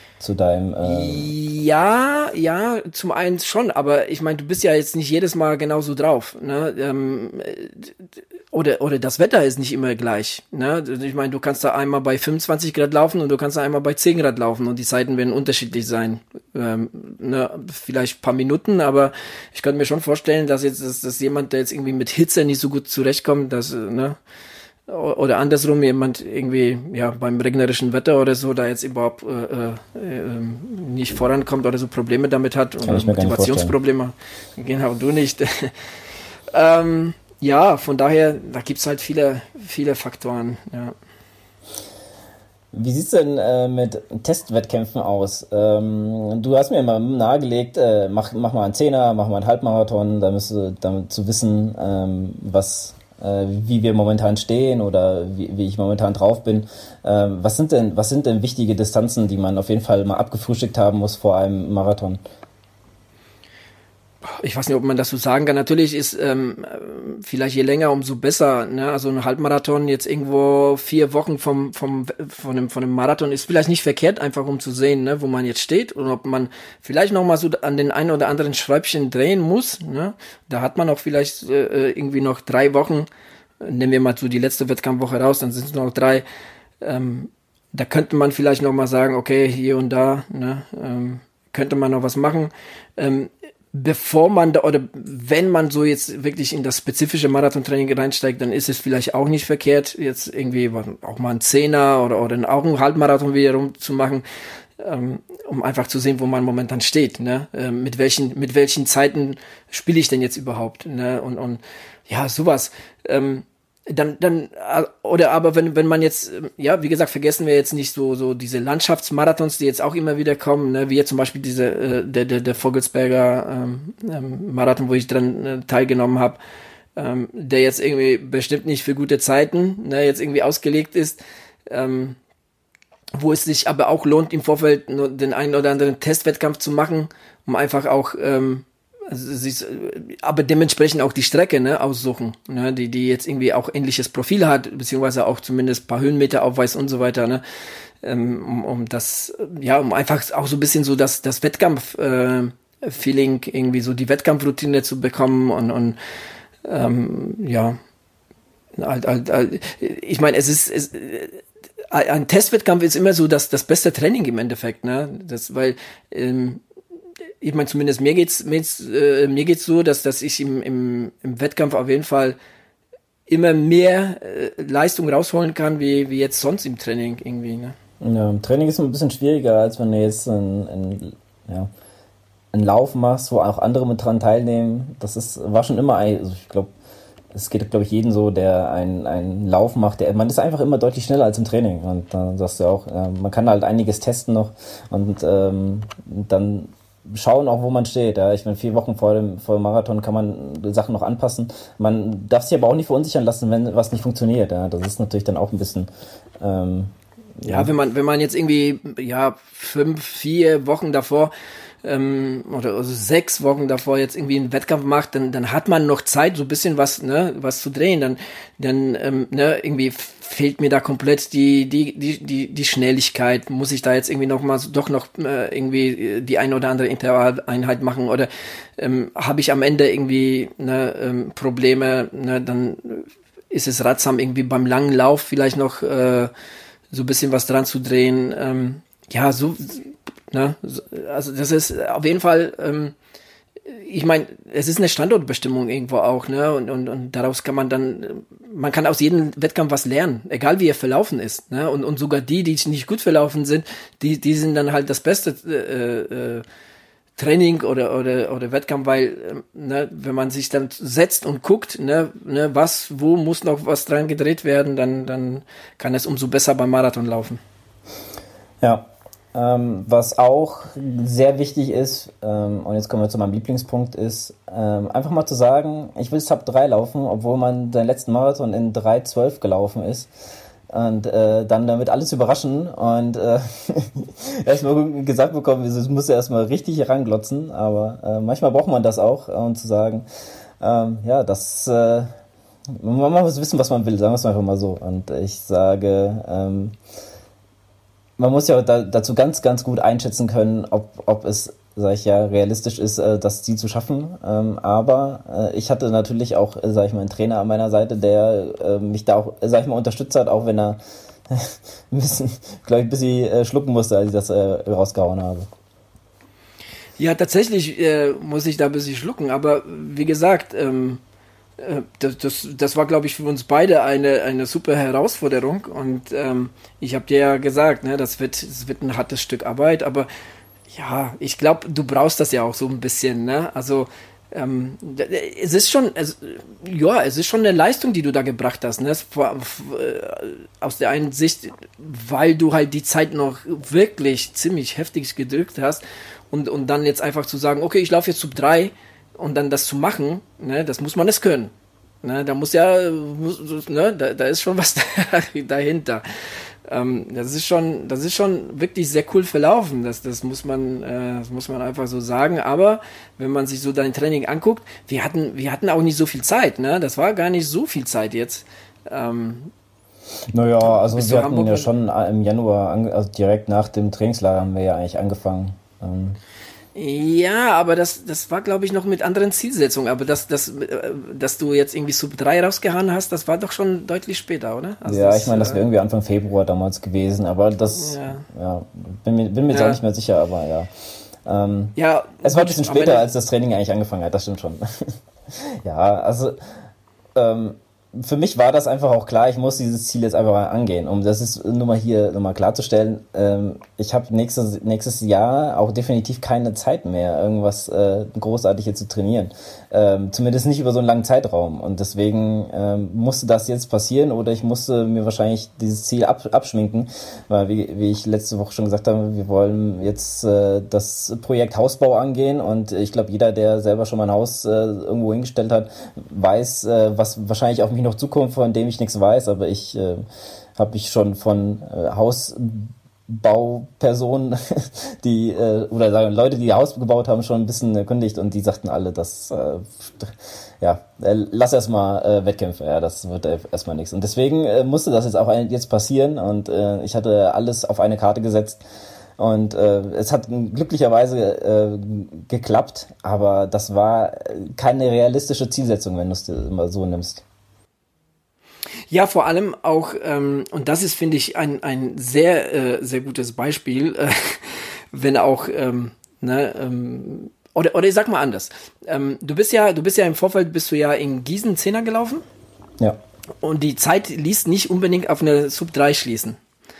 Ja, zum einen schon, aber ich meine, du bist ja jetzt nicht jedes Mal genauso drauf, ne? Oder das Wetter ist nicht immer gleich, ne? Ich meine, du kannst da einmal bei 25 Grad laufen und du kannst da einmal bei 10 Grad laufen, und die Zeiten werden unterschiedlich sein. Ne? Vielleicht ein paar Minuten, aber ich könnte mir schon vorstellen, dass jemand, der jetzt irgendwie mit Hitze nicht so gut zurechtkommt, ne? Oder andersrum, jemand irgendwie beim regnerischen Wetter oder so da jetzt überhaupt nicht vorankommt oder so Probleme damit hat, oder Motivationsprobleme. Genau, du nicht. Von daher, da gibt's halt viele, viele Faktoren. Ja. Wie sieht's denn mit Testwettkämpfen aus? Du hast mir immer nahegelegt, mach mal einen Zehner, mach mal einen Halbmarathon, damit zu wissen, wie wir momentan stehen oder wie ich momentan drauf bin. Was sind denn wichtige Distanzen, die man auf jeden Fall mal abgefrühstückt haben muss vor einem Marathon? Ich weiß nicht, ob man das so sagen kann. Natürlich ist vielleicht je länger, umso besser. Ne? Also ein Halbmarathon jetzt irgendwo 4 Wochen von dem Marathon ist vielleicht nicht verkehrt, einfach um zu sehen, ne, wo man jetzt steht und ob man vielleicht noch mal so an den einen oder anderen Schräubchen drehen muss. Ne? Da hat man auch vielleicht irgendwie noch 3 Wochen. Nehmen wir mal so die letzte Wettkampfwoche raus, dann sind es noch 3. Da könnte man vielleicht noch mal sagen, okay, hier und da, ne, könnte man noch was machen. Bevor man da, oder wenn man so jetzt wirklich in das spezifische Marathontraining reinsteigt, dann ist es vielleicht auch nicht verkehrt, jetzt irgendwie auch mal einen 10er oder auch einen Halbmarathon wiederum zu machen, um einfach zu sehen, wo man momentan steht, ne? Mit welchen Zeiten spiele ich denn jetzt überhaupt, ne? Und ja, sowas. Aber wenn man jetzt, ja, wie gesagt, vergessen wir jetzt nicht so diese Landschaftsmarathons, die jetzt auch immer wieder kommen, ne, wie jetzt zum Beispiel der Vogelsberger Marathon, wo ich dran teilgenommen habe, der jetzt irgendwie bestimmt nicht für gute Zeiten, ne, jetzt irgendwie ausgelegt ist, wo es sich aber auch lohnt, im Vorfeld nur den einen oder anderen Testwettkampf zu machen, um einfach auch aber dementsprechend auch die Strecke, ne, aussuchen, ne, die jetzt irgendwie auch ähnliches Profil hat, beziehungsweise auch zumindest ein paar Höhenmeter aufweist und so weiter, ne, um das, ja, um einfach auch so ein bisschen so das Wettkampf Feeling, irgendwie so die Wettkampfroutine zu bekommen und ja, ich meine, ein Testwettkampf ist immer so das beste Training im Endeffekt, ne, weil ich meine, zumindest mir geht's so, dass ich im Wettkampf auf jeden Fall immer mehr Leistung rausholen kann, wie jetzt sonst im Training irgendwie, ne? Ja, im Training ist es ein bisschen schwieriger, als wenn du jetzt einen Lauf machst, wo auch andere mit dran teilnehmen. War schon immer, also ich glaube, es geht, glaube ich, jeden so, der einen Lauf macht, man ist einfach immer deutlich schneller als im Training. Und dann sagst du auch, man kann halt einiges testen noch und dann schauen auch, wo man steht. Ja. Ich meine, 4 Wochen vor dem Marathon kann man Sachen noch anpassen. Man darf sich aber auch nicht verunsichern lassen, wenn was nicht funktioniert. Ja. Das ist natürlich dann auch ein bisschen ja, wenn man jetzt irgendwie 4 Wochen davor oder also 6 Wochen davor jetzt irgendwie einen Wettkampf macht, dann hat man noch Zeit, so ein bisschen was zu drehen. Dann irgendwie fehlt mir da komplett die Schnelligkeit. Muss ich da jetzt irgendwie noch irgendwie die ein oder andere Intervalleinheit machen oder habe ich am Ende irgendwie Probleme? Ne, dann ist es ratsam, irgendwie beim langen Lauf vielleicht noch so ein bisschen was dran zu drehen. Ne? Also das ist auf jeden Fall, ich meine, es ist eine Standortbestimmung irgendwo auch, ne? Und daraus kann man kann aus jedem Wettkampf was lernen, egal wie er verlaufen ist, ne? Und sogar die nicht gut verlaufen sind, die sind dann halt das beste Training oder Wettkampf, weil wenn man sich dann setzt und guckt, wo muss noch was dran gedreht werden, dann kann es umso besser beim Marathon laufen. Ja. Was auch sehr wichtig ist, und jetzt kommen wir zu meinem Lieblingspunkt, ist einfach mal zu sagen, ich will Sub 3 laufen, obwohl man den letzten Marathon in 3:12 gelaufen ist. Und dann damit alles überraschen und erstmal gesagt bekommen, es muss ja erstmal richtig heranglotzen, aber manchmal braucht man das auch, um zu sagen, man muss wissen, was man will, sagen wir es einfach mal so. Und ich sage, man muss ja dazu ganz, ganz gut einschätzen können, ob es, sag ich ja, realistisch ist, das Ziel zu schaffen. Aber ich hatte natürlich auch, sag ich mal, einen Trainer an meiner Seite, der mich da auch, sag ich mal, unterstützt hat, auch wenn er ein bisschen, glaube ich, ein bisschen schlucken musste, als ich das rausgehauen habe. Ja, tatsächlich muss ich da ein bisschen schlucken, aber wie gesagt, das war, glaube ich, für uns beide eine super Herausforderung und ich habe dir ja gesagt, ne, das wird ein hartes Stück Arbeit, aber ja, ich glaube, du brauchst das ja auch so ein bisschen, ne, also es ist schon eine Leistung, die du da gebracht hast, ne, aus der einen Sicht, weil du halt die Zeit noch wirklich ziemlich heftig gedrückt hast und dann jetzt einfach zu sagen, okay, ich laufe jetzt Sub 3 und dann das zu machen, ne, das muss man es können. Ne, da ist schon was dahinter. Das ist schon wirklich sehr cool verlaufen. Das muss man einfach so sagen. Aber wenn man sich so dein Training anguckt, wir hatten auch nicht so viel Zeit, ne? Das war gar nicht so viel Zeit jetzt. Naja, also wir hatten ja schon im Januar, also direkt nach dem Trainingslager haben wir ja eigentlich angefangen. Ja, aber das war, glaube ich, noch mit anderen Zielsetzungen. Aber dass du jetzt irgendwie Sub 3 rausgehauen hast, das war doch schon deutlich später, oder? Also ja, ich meine, das wäre irgendwie Anfang Februar damals gewesen, aber das, bin mir jetzt auch nicht mehr sicher, aber ja. Ja, es war ein bisschen später, als das Training eigentlich angefangen hat, das stimmt schon. Ja, also, für mich war das einfach auch klar, ich muss dieses Ziel jetzt einfach mal angehen, um das ist nur mal klarzustellen. Ich habe nächstes Jahr auch definitiv keine Zeit mehr, irgendwas großartig hier zu trainieren. Zumindest nicht über so einen langen Zeitraum. Und deswegen musste das jetzt passieren oder ich musste mir wahrscheinlich dieses Ziel abschminken, weil wie ich letzte Woche schon gesagt habe, wir wollen jetzt das Projekt Hausbau angehen und ich glaube, jeder, der selber schon mal ein Haus irgendwo hingestellt hat, weiß, was wahrscheinlich auf mich noch zukommt, von dem ich nichts weiß, aber ich habe mich schon von Hausbaupersonen, die oder sagen Leute, die Haus gebaut haben, schon ein bisschen erkundigt und die sagten alle, dass lass erstmal Wettkämpfe, das wird erstmal nichts. Und deswegen musste das jetzt auch jetzt passieren und ich hatte alles auf eine Karte gesetzt. Und es hat glücklicherweise geklappt, aber das war keine realistische Zielsetzung, wenn du es immer so nimmst. Ja, vor allem auch, und das ist, finde ich, ein sehr, sehr gutes Beispiel, wenn auch, oder ich sag mal anders. Du bist ja im Vorfeld bist du ja in Gießen 10er gelaufen. Ja. Und die Zeit ließ nicht unbedingt auf eine Sub 3 schließen.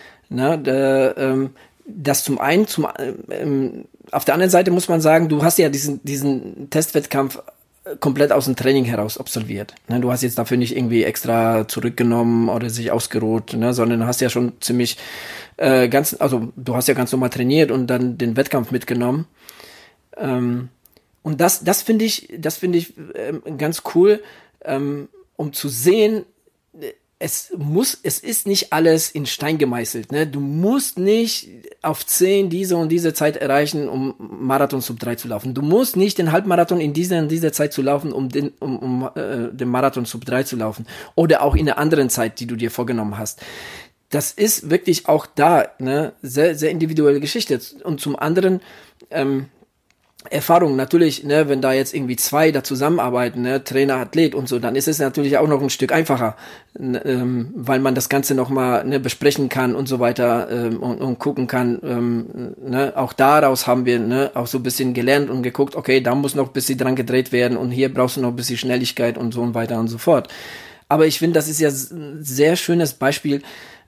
Das zum einen, auf der anderen Seite muss man sagen, du hast ja diesen Testwettkampf komplett aus dem Training heraus absolviert. Du hast jetzt dafür nicht irgendwie extra zurückgenommen oder sich ausgeruht, sondern hast ja schon ziemlich du hast ja ganz normal trainiert und dann den Wettkampf mitgenommen. Und das finde ich ganz cool, um zu sehen, es ist nicht alles in Stein gemeißelt, ne? Du musst nicht auf 10 diese und diese Zeit erreichen, um Marathon Sub 3 zu laufen. Du musst nicht den Halbmarathon in dieser Zeit zu laufen, um den Marathon Sub 3 zu laufen. Oder auch in einer anderen Zeit, die du dir vorgenommen hast. Das ist wirklich auch da, ne? Sehr, sehr individuelle Geschichte. Und zum anderen, Erfahrung natürlich, ne, wenn da jetzt irgendwie 2 da zusammenarbeiten, ne, Trainer, Athlet und so, dann ist es natürlich auch noch ein Stück einfacher, weil man das Ganze nochmal besprechen kann und so weiter und gucken kann. Auch daraus haben wir auch so ein bisschen gelernt und geguckt, okay, da muss noch ein bisschen dran gedreht werden und hier brauchst du noch ein bisschen Schnelligkeit und so und weiter und so fort. Aber ich finde, das ist ja ein sehr schönes Beispiel,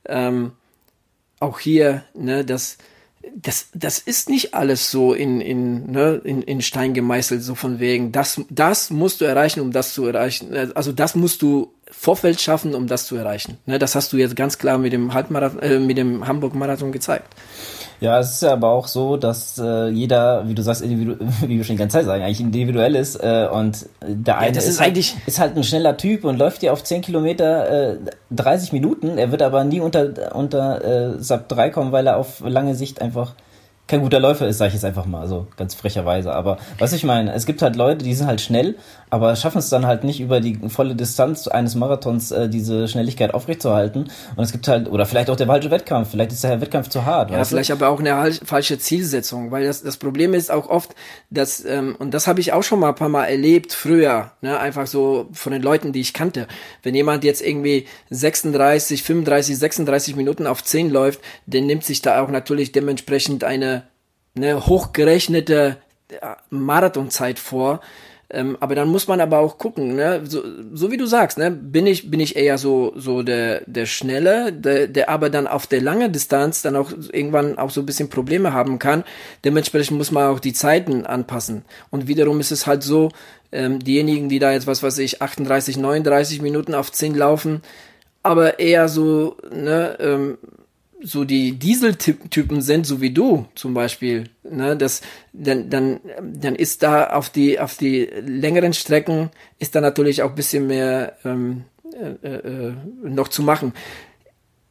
auch hier, ne, das ist nicht alles so in Stein gemeißelt, so von wegen, das musst du erreichen, um das zu erreichen. Also das musst du Vorfeld schaffen, um das zu erreichen. Das hast du jetzt ganz klar mit dem mit dem Hamburg-Marathon gezeigt. Ja, es ist ja aber auch so, dass jeder, wie du sagst, wie wir schon die ganze Zeit sagen, eigentlich individuell ist und der eine ist halt ein schneller Typ und läuft dir auf 10 Kilometer 30 Minuten, er wird aber nie unter Sub 3 kommen, weil er auf lange Sicht einfach kein guter Läufer ist, sage ich jetzt einfach mal, so ganz frecherweise. Aber was ich meine, es gibt halt Leute, die sind halt schnell, aber schaffen es dann halt nicht über die volle Distanz eines Marathons diese Schnelligkeit aufrechtzuerhalten. Und es gibt halt, oder vielleicht auch der falsche Wettkampf, vielleicht ist der Wettkampf zu hart. Ja, vielleicht aber auch eine falsche Zielsetzung, weil das Problem ist auch oft, dass, und das habe ich auch schon mal ein paar Mal erlebt früher, einfach so von den Leuten, die ich kannte. Wenn jemand jetzt irgendwie 35, 36 Minuten auf 10 läuft, der nimmt sich da auch natürlich dementsprechend eine hochgerechnete Marathonzeit vor. Aber dann muss man aber auch gucken, so wie du sagst, bin ich eher so der Schnelle, der aber dann auf der langen Distanz dann auch irgendwann auch so ein bisschen Probleme haben kann. Dementsprechend muss man auch die Zeiten anpassen. Und wiederum ist es halt so, diejenigen, die da jetzt, 38, 39 Minuten auf 10 laufen, aber eher so, so die Dieseltypen sind, so wie du zum Beispiel, dann ist da auf die längeren Strecken ist da natürlich auch ein bisschen mehr noch zu machen.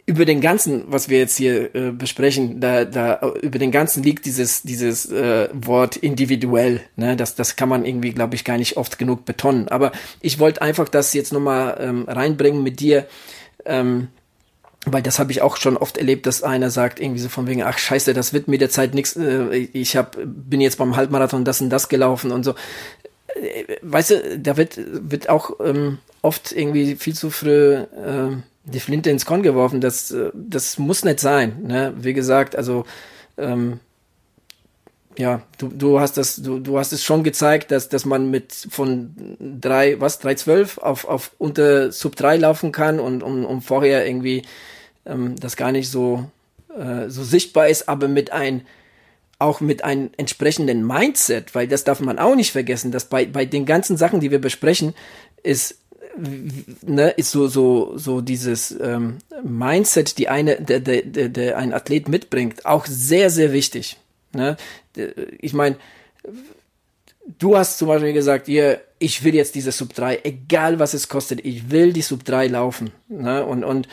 über den ganzen, was wir jetzt hier besprechen, da über den ganzen liegt dieses Wort individuell. Ne? Das kann man irgendwie, glaube ich, gar nicht oft genug betonen. Aber ich wollte einfach das jetzt nochmal reinbringen mit dir, weil das habe ich auch schon oft erlebt, dass einer sagt irgendwie so von wegen, ach scheiße, das wird mit der Zeit nichts, bin jetzt beim Halbmarathon das und das gelaufen und so. Weißt du, da wird auch oft irgendwie viel zu früh die Flinte ins Korn geworfen. Das muss nicht sein. Ne? Wie gesagt, also ja, du hast es schon gezeigt, dass man mit von 3,12 auf unter Sub 3 laufen kann und vorher irgendwie das gar nicht so sichtbar ist, aber auch mit einem entsprechenden Mindset, weil das darf man auch nicht vergessen, dass bei den ganzen Sachen, die wir besprechen, ist so dieses Mindset, der ein Athlet mitbringt, auch sehr, sehr wichtig. Ne? Ich meine, du hast zum Beispiel gesagt, ich will jetzt diese Sub 3, egal was es kostet, ich will die Sub 3 laufen. Ne? Und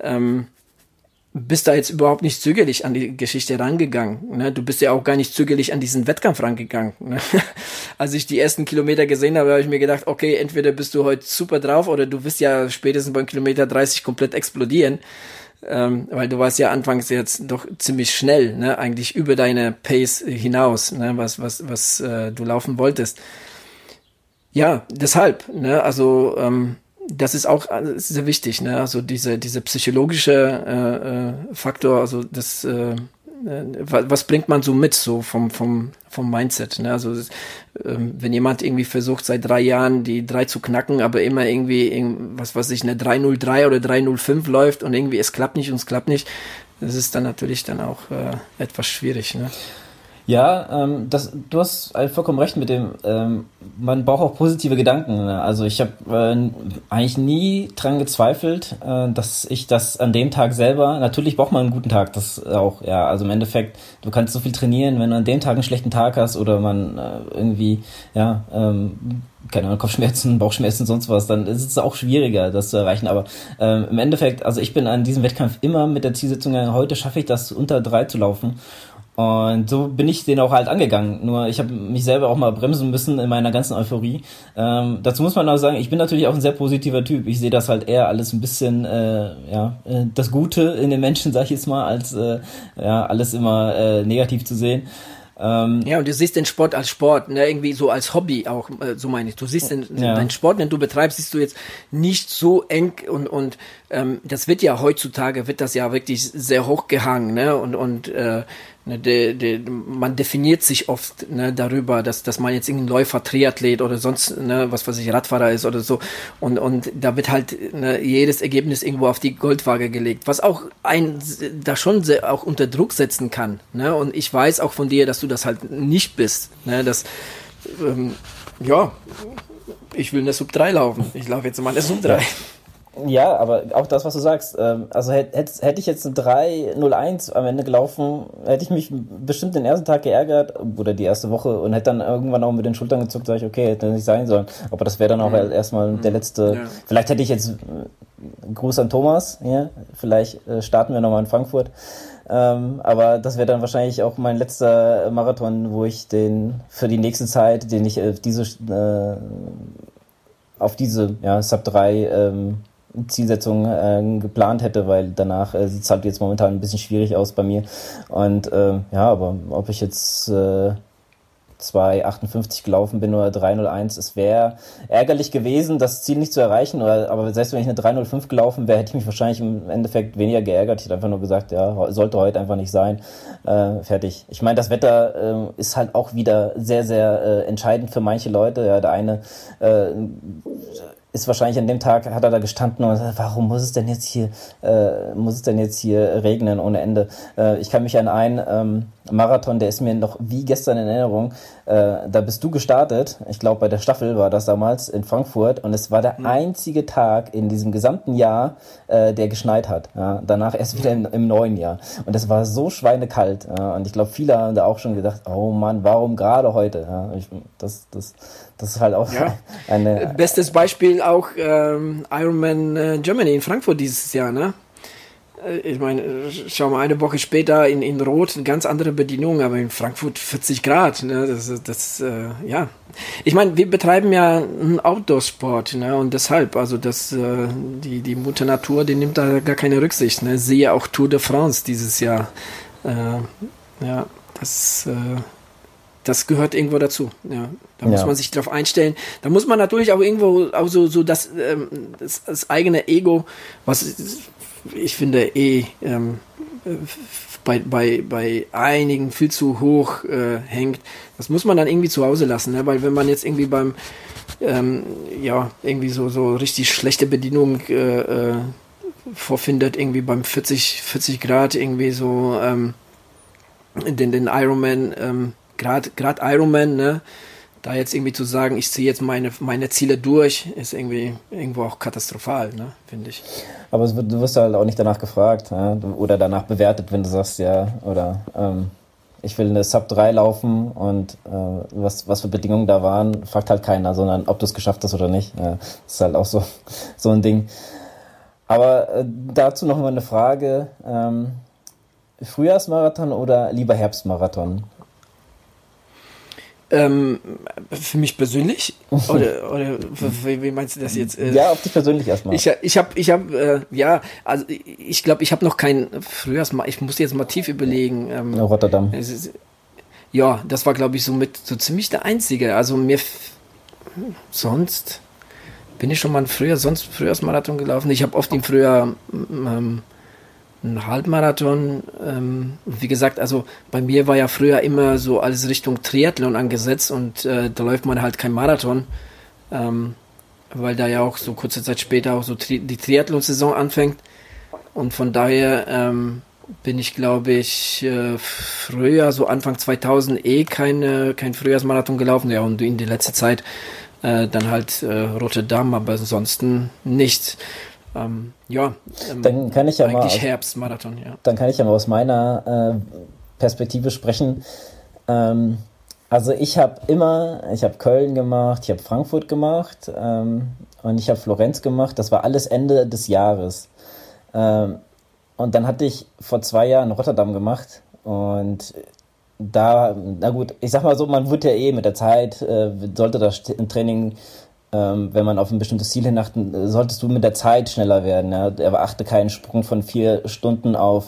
bist da jetzt überhaupt nicht zögerlich an die Geschichte rangegangen. Ne? Du bist ja auch gar nicht zögerlich an diesen Wettkampf rangegangen. Ne? Als ich die ersten Kilometer gesehen habe ich mir gedacht, okay, entweder bist du heute super drauf oder du wirst ja spätestens beim Kilometer 30 komplett explodieren. Weil du warst ja anfangs jetzt doch ziemlich schnell, ne? Eigentlich über deine Pace hinaus, ne? was du laufen wolltest. Ja, deshalb, ne? Also das ist auch sehr wichtig, ne? Also diese psychologische Faktor, also das was bringt man so mit, so vom Mindset, ne? Also wenn jemand irgendwie versucht seit 3 Jahren die 3 zu knacken, aber immer irgendwie was weiß ich, eine 3:03 oder 3:05 läuft und irgendwie es klappt nicht, das ist dann natürlich dann auch etwas schwierig, ne? Ja, du hast vollkommen recht mit dem, man braucht auch positive Gedanken. Ne? Also ich habe eigentlich nie dran gezweifelt, dass ich das an dem Tag selber, natürlich braucht man einen guten Tag, das auch, ja, also im Endeffekt, du kannst so viel trainieren, wenn du an dem Tag einen schlechten Tag hast oder man irgendwie, ja, keine Ahnung, Kopfschmerzen, Bauchschmerzen, sonst was, dann ist es auch schwieriger, das zu erreichen. Aber im Endeffekt, also ich bin an diesem Wettkampf immer mit der Zielsetzung gegangen, heute schaffe ich das, unter 3 zu laufen. Und so bin ich den auch halt angegangen. Nur ich habe mich selber auch mal bremsen müssen in meiner ganzen Euphorie. Dazu muss man auch sagen, ich bin natürlich auch ein sehr positiver Typ. Ich sehe das halt eher alles ein bisschen, das Gute in den Menschen, sag ich jetzt mal, als alles immer negativ zu sehen. Ja, und du siehst den Sport als Sport, ne, irgendwie so als Hobby auch, so meine ich. Du siehst deinen Sport, den du betreibst, siehst du jetzt nicht so eng und das wird ja heutzutage, wird das ja wirklich sehr hochgehangen, ne, und man definiert sich oft, ne, darüber, dass man jetzt irgendein Läufer, Triathlet oder sonst, ne, was weiß ich, Radfahrer ist oder so und da wird halt, ne, jedes Ergebnis irgendwo auf die Goldwaage gelegt, was auch da schon sehr auch unter Druck setzen kann, ne, und ich weiß auch von dir, dass du das halt nicht bist, ne, ich will eine Sub 3 laufen, ich laufe jetzt mal eine Sub 3. Ja, aber auch das, was du sagst, also hätte ich jetzt eine 3:01 am Ende gelaufen, hätte ich mich bestimmt den ersten Tag geärgert oder die erste Woche und hätte dann irgendwann auch mit den Schultern gezuckt, sage ich, okay, hätte nicht sein sollen. Aber das wäre dann auch erstmal der letzte, vielleicht hätte ich jetzt, Gruß an Thomas, ja, vielleicht starten wir nochmal in Frankfurt, aber das wäre dann wahrscheinlich auch mein letzter Marathon, wo ich den für die nächste Zeit, den ich auf diese Sub 3 Zielsetzung geplant hätte, weil danach sieht es halt jetzt momentan ein bisschen schwierig aus bei mir. Und aber ob ich jetzt 2:58 gelaufen bin oder 3:01, es wäre ärgerlich gewesen, das Ziel nicht zu erreichen, aber selbst wenn ich eine 3:05 gelaufen wäre, hätte ich mich wahrscheinlich im Endeffekt weniger geärgert. Ich hätte einfach nur gesagt, ja, sollte heute einfach nicht sein. Fertig. Ich meine, das Wetter ist halt auch wieder sehr, sehr entscheidend für manche Leute. Ja, der eine ist wahrscheinlich an dem Tag, hat er da gestanden und gesagt, warum muss es denn jetzt hier regnen ohne Ende? Ich kann mich an einen Marathon, der ist mir noch wie gestern in Erinnerung, da bist du gestartet, ich glaube bei der Staffel war das damals in Frankfurt und es war der einzige Tag in diesem gesamten Jahr, der geschneit hat. Ja, danach erst wieder im neuen Jahr. Und es war so schweinekalt. Ja, und ich glaube, viele haben da auch schon gedacht, oh Mann, warum gerade heute? Ja, das ist halt auch eine... Bestes Beispiel auch Ironman Germany in Frankfurt dieses Jahr, ne? Ich meine, schau mal, eine Woche später in Rot eine ganz andere Bedienung, aber in Frankfurt 40 Grad. Ne? Ja. Ich meine, wir betreiben ja einen Outdoor-Sport, ne? Und deshalb, also die Mutter Natur, die nimmt da gar keine Rücksicht. Ne? Siehe auch Tour de France dieses Jahr. Ja, das gehört irgendwo dazu. Ja, da muss man sich drauf einstellen. Da muss man natürlich auch irgendwo auch so das eigene Ego, was ich finde bei einigen viel zu hoch hängt, das muss man dann irgendwie zu Hause lassen, ne? Weil wenn man jetzt irgendwie beim irgendwie so richtig schlechte Bedienung vorfindet, irgendwie beim 40 Grad irgendwie so den Ironman, gerade Ironman, ne? Da jetzt irgendwie zu sagen, ich ziehe jetzt meine Ziele durch, ist irgendwie irgendwo auch katastrophal, ne? Finde ich. Aber du wirst halt auch nicht danach gefragt, ja? Oder danach bewertet, wenn du sagst, ja, oder ich will eine Sub 3 laufen und was für Bedingungen da waren, fragt halt keiner, sondern ob du es geschafft hast oder nicht. Ja, das ist halt auch so ein Ding. Aber dazu noch mal eine Frage. Frühjahrsmarathon oder lieber Herbstmarathon? Für mich persönlich? Oder wie meinst du das jetzt? Ja, auf dich persönlich erstmal. Ich glaube, ich habe noch kein Frühjahrsmarathon. Ich muss jetzt mal tief überlegen. Rotterdam. Das war, glaube ich, so ziemlich der einzige. Also sonst bin ich schon mal Frühjahrsmarathon gelaufen. Ich habe oft im Frühjahr einen Halbmarathon. Wie gesagt, also bei mir war ja früher immer so alles Richtung Triathlon angesetzt und da läuft man halt kein Marathon, weil da ja auch so kurze Zeit später auch so die Triathlon-Saison anfängt. Und von daher bin ich, glaube ich, früher, so Anfang 2000 kein Frühjahrsmarathon gelaufen. Ja, und in die letzte Zeit dann halt Rotterdam, aber ansonsten nicht. Dann kann ich ja eigentlich mal Herbstmarathon, ja. Dann kann ich ja mal aus meiner Perspektive sprechen. Also ich habe Köln gemacht, ich habe Frankfurt gemacht und ich habe Florenz gemacht. Das war alles Ende des Jahres. Und dann hatte ich vor 2 Jahren Rotterdam gemacht und da, na gut, ich sag mal so, man wird ja mit der Zeit, sollte das Training, wenn man auf ein bestimmtes Ziel hinachten, solltest du mit der Zeit schneller werden. Ja? Erachte keinen Sprung von 4 Stunden auf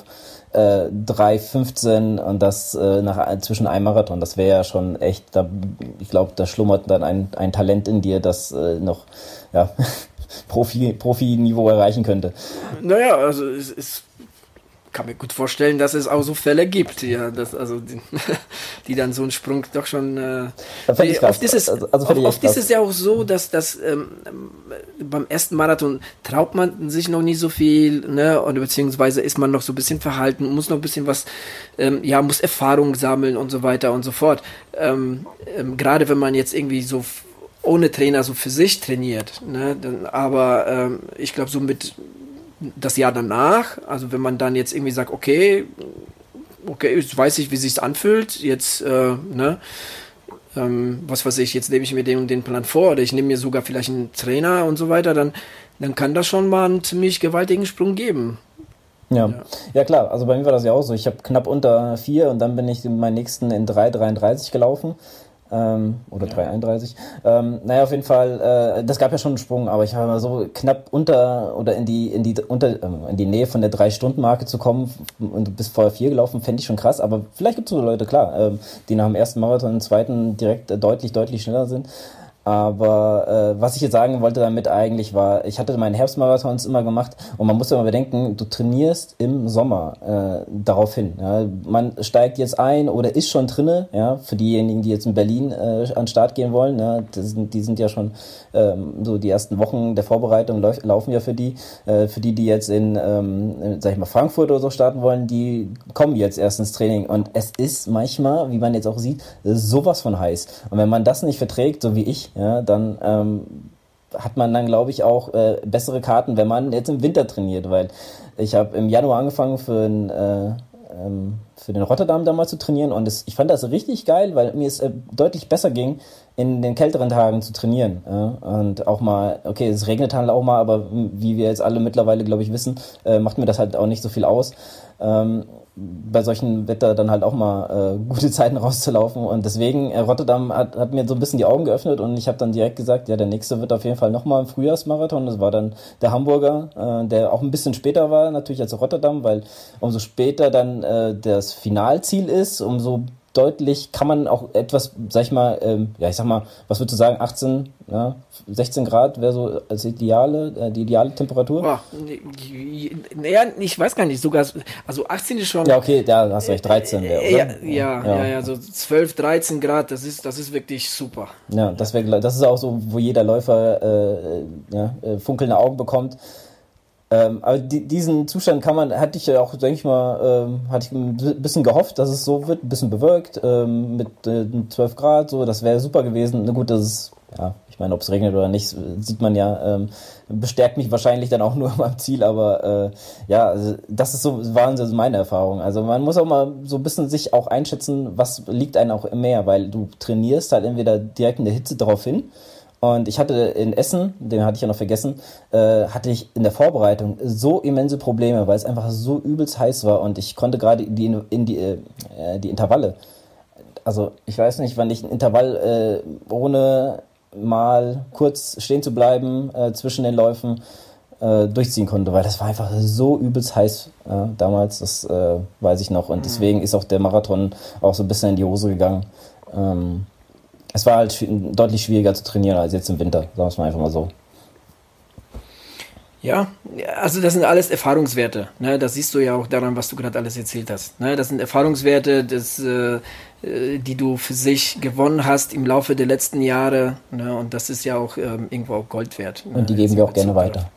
3,15 und das zwischen einem Marathon. Das wäre ja schon echt, ich glaube, da schlummert dann ein Talent in dir, das noch Profi-Niveau erreichen könnte. Naja, also kann mir gut vorstellen, dass es auch so Fälle gibt, ja, die dann so einen Sprung doch schon. Oft ist es ja auch so, dass beim ersten Marathon traut man sich noch nicht so viel, ne, oder beziehungsweise ist man noch so ein bisschen verhalten, muss noch ein bisschen was, muss Erfahrung sammeln und so weiter und so fort. Gerade wenn man jetzt irgendwie so ohne Trainer so für sich trainiert, ne, aber ich glaube so mit das Jahr danach, also wenn man dann jetzt irgendwie sagt, okay, jetzt weiß ich, wie sich's anfühlt, jetzt, was weiß ich, jetzt nehme ich mir den und den Plan vor, oder ich nehme mir sogar vielleicht einen Trainer und so weiter, dann kann das schon mal einen ziemlich gewaltigen Sprung geben. Ja klar, also bei mir war das ja auch so, ich habe knapp unter 4 und dann bin ich meinen nächsten in 3,33 gelaufen. Oder 3,31. Auf jeden Fall, das gab ja schon einen Sprung, aber ich habe mal so knapp unter oder in die Nähe von der 3-Stunden-Marke zu kommen und bis vor 4 gelaufen, fände ich schon krass, aber vielleicht gibt es so Leute, klar, die nach dem ersten Marathon im zweiten direkt deutlich schneller sind. Aber was ich jetzt sagen wollte damit eigentlich war, ich hatte meine Herbstmarathons immer gemacht und man muss ja mal bedenken, du trainierst im Sommer darauf hin. Ja. Man steigt jetzt ein oder ist schon drinne, ja, für diejenigen, die jetzt in Berlin an den Start gehen wollen. Ja, die sind ja schon so die ersten Wochen der Vorbereitung laufen ja für die. Für die jetzt in Frankfurt oder so starten wollen, die kommen jetzt erst ins Training. Und es ist manchmal, wie man jetzt auch sieht, sowas von heiß. Und wenn man das nicht verträgt, so wie ich, ja, dann hat man dann, glaube ich, auch bessere Karten, wenn man jetzt im Winter trainiert, weil ich habe im Januar angefangen für für den Rotterdam damals zu trainieren und ich fand das richtig geil, weil mir es deutlich besser ging, in den kälteren Tagen zu trainieren. Und auch mal, okay, es regnet halt auch mal, aber wie wir jetzt alle mittlerweile, glaube ich, wissen, macht mir das halt auch nicht so viel aus. Bei solchen Wetter dann halt auch mal gute Zeiten rauszulaufen und deswegen Rotterdam hat mir so ein bisschen die Augen geöffnet und ich habe dann direkt gesagt, ja, der nächste wird auf jeden Fall nochmal ein Frühjahrsmarathon. Das war dann der Hamburger, der auch ein bisschen später war natürlich als Rotterdam, weil umso später dann das Finalziel ist, umso deutlich kann man auch etwas, sag ich mal, was würdest du sagen, 18, ja, 16 Grad wäre so als die ideale Temperatur? Boah, naja, ich weiß gar nicht, sogar, also 18 ist schon... Ja, okay, da hast du recht, 13 wäre, oder? Ja, so 12, 13 Grad, das ist wirklich super. Ja, das ist auch so, wo jeder Läufer funkelnde Augen bekommt. Aber diesen Zustand hatte ich ja auch, denke ich mal, hatte ich ein bisschen gehofft, dass es so wird, ein bisschen bewölkt, mit 12 Grad, so, das wäre super gewesen. Na gut, das ist, ja, ich meine, ob es regnet oder nicht, sieht man ja, bestärkt mich wahrscheinlich dann auch nur beim Ziel, aber also das ist waren so meine Erfahrungen. Also man muss auch mal so ein bisschen sich auch einschätzen, was liegt einem auch mehr, weil du trainierst halt entweder direkt in der Hitze darauf hin. Und ich hatte in Essen, den hatte ich ja noch vergessen, hatte ich in der Vorbereitung so immense Probleme, weil es einfach so übelst heiß war und ich konnte gerade die Intervalle, also ich weiß nicht, wann ich ein Intervall ohne mal kurz stehen zu bleiben zwischen den Läufen durchziehen konnte, weil das war einfach so übelst heiß damals, das weiß ich noch und deswegen ist auch der Marathon auch so ein bisschen in die Hose gegangen. Es war halt deutlich schwieriger zu trainieren als jetzt im Winter, sagen wir es mal einfach mal so. Ja, also das sind alles Erfahrungswerte. Ne? Das siehst du ja auch daran, was du gerade alles erzählt hast. Ne? Das sind Erfahrungswerte, die du für sich gewonnen hast im Laufe der letzten Jahre. Ne? Und das ist ja auch irgendwo auch Gold wert. Ne? Und die geben wir auch gerne weiter.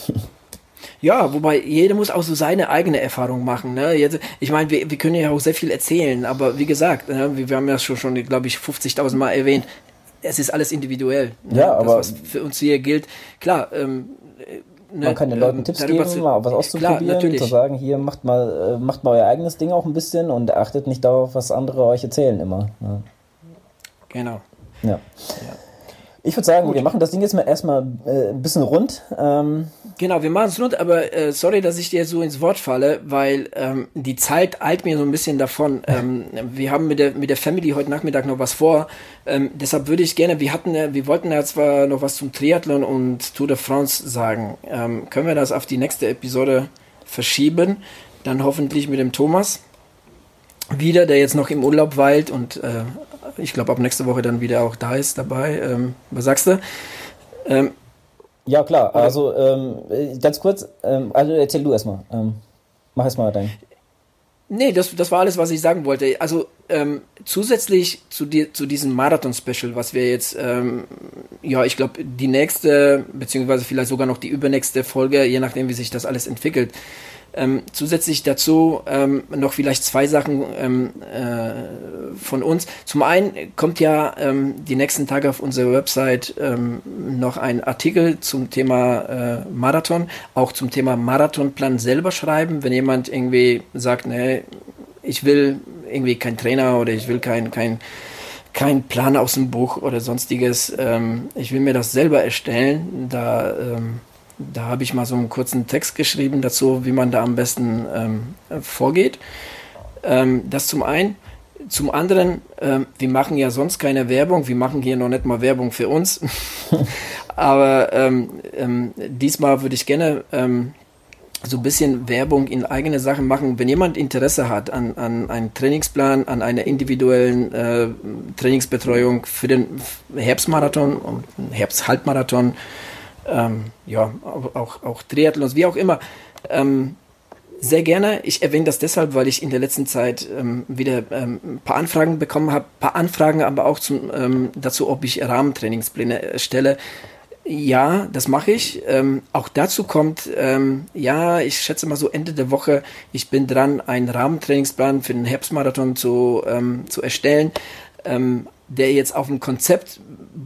Ja, wobei jeder muss auch so seine eigene Erfahrung machen. Ne? Jetzt, ich meine, wir können ja auch sehr viel erzählen, aber wie gesagt, ne, wir haben ja schon glaube ich, 50.000 Mal erwähnt, es ist alles individuell. Ne? Ja, aber das, was für uns hier gilt, klar, man kann den Leuten Tipps geben, mal was auszuprobieren, klar, zu sagen, hier macht mal euer eigenes Ding auch ein bisschen und achtet nicht darauf, was andere euch erzählen immer. Ja. Genau. Ja. Ich würde sagen, wir machen das Ding jetzt mal erstmal ein bisschen rund. Genau, wir machen es rund, aber sorry, dass ich dir so ins Wort falle, weil die Zeit eilt mir so ein bisschen davon. Wir haben mit der Family heute Nachmittag noch was vor. Deshalb würde ich gerne, wir wollten ja zwar noch was zum Triathlon und Tour de France sagen. Können wir das auf die nächste Episode verschieben? Dann hoffentlich mit dem Thomas wieder, der jetzt noch im Urlaub weilt und ich glaube ab nächste Woche dann wieder auch da ist dabei. Was sagst du? Ja, klar. Also ganz kurz, also erzähl du erstmal. Mach erstmal dein. Nee, das war alles, was ich sagen wollte. Also zusätzlich zu diesem Marathon-Special, was wir jetzt, ich glaube, die nächste, beziehungsweise vielleicht sogar noch die übernächste Folge, je nachdem, wie sich das alles entwickelt, zusätzlich dazu noch vielleicht zwei Sachen von uns. Zum einen kommt ja die nächsten Tage auf unserer Website noch ein Artikel zum Thema Marathon, auch zum Thema Marathonplan selber schreiben. Wenn jemand irgendwie sagt, nee, ich will irgendwie keinen Trainer oder ich will kein Plan aus dem Buch oder sonstiges, ich will mir das selber erstellen, da habe ich mal so einen kurzen Text geschrieben dazu, wie man da am besten vorgeht. Das zum einen. Zum anderen, wir machen ja sonst keine Werbung. Wir machen hier noch nicht mal Werbung für uns. Aber diesmal würde ich gerne so ein bisschen Werbung in eigene Sachen machen. Wenn jemand Interesse hat an einen Trainingsplan, an einer individuellen Trainingsbetreuung für den Herbstmarathon und Herbst-Halbmarathon, auch Triathlons, wie auch immer, sehr gerne. Ich erwähne das deshalb, weil ich in der letzten Zeit wieder ein paar Anfragen bekommen habe, aber auch dazu, ob ich Rahmentrainingspläne erstelle. Ja, das mache ich. Auch dazu kommt, ich schätze mal so Ende der Woche, ich bin dran, einen Rahmentrainingsplan für den Herbstmarathon zu erstellen, der jetzt auf einem Konzept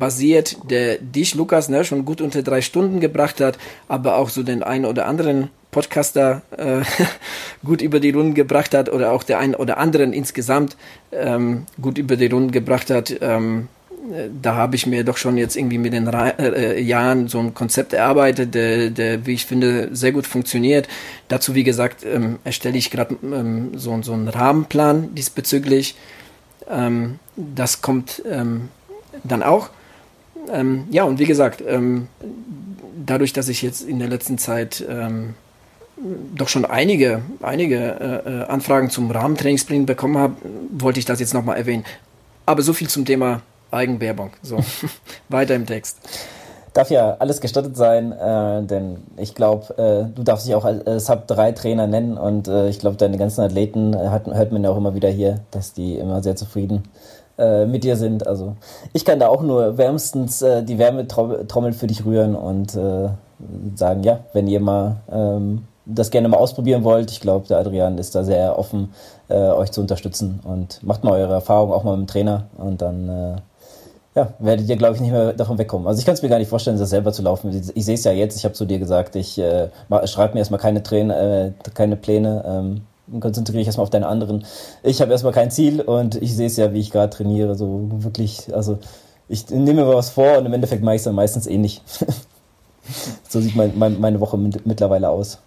basiert, der dich, Lukas, schon gut unter 3 Stunden gebracht hat, aber auch so den einen oder anderen Podcaster gut über die Runden gebracht hat oder auch der einen oder anderen insgesamt gut über die Runden gebracht hat. Da habe ich mir doch schon jetzt irgendwie mit den Jahren so ein Konzept erarbeitet, der, wie ich finde, sehr gut funktioniert. Dazu, wie gesagt, erstelle ich gerade so einen Rahmenplan diesbezüglich. Das kommt dann auch. Ja, und wie gesagt, dadurch, dass ich jetzt in der letzten Zeit doch schon einige Anfragen zum Rahmentrainingstraining bekommen habe, wollte ich das jetzt nochmal erwähnen. Aber so viel zum Thema Eigenwerbung. So, weiter im Text. Darf ja alles gestattet sein, denn ich glaube, du darfst dich auch als Sub-3-Trainer nennen und ich glaube, deine ganzen Athleten hört man ja auch immer wieder hier, dass die immer sehr zufrieden mit dir sind. Also ich kann da auch nur wärmstens die Wärmetrommel für dich rühren und sagen, ja, wenn ihr mal das gerne mal ausprobieren wollt, ich glaube, der Adrian ist da sehr offen, euch zu unterstützen und macht mal eure Erfahrung auch mal mit dem Trainer und dann werdet ihr, glaube ich, nicht mehr davon wegkommen. Also ich kann es mir gar nicht vorstellen, das selber zu laufen. Ich sehe es ja jetzt, ich habe zu dir gesagt, ich schreibe mir erstmal keine Pläne, konzentriere ich erstmal auf deine anderen. Ich habe erstmal kein Ziel und ich sehe es ja, wie ich gerade trainiere, so wirklich, also ich nehme mir was vor und im Endeffekt mache ich es dann meistens eh nicht. So sieht meine Woche mittlerweile aus.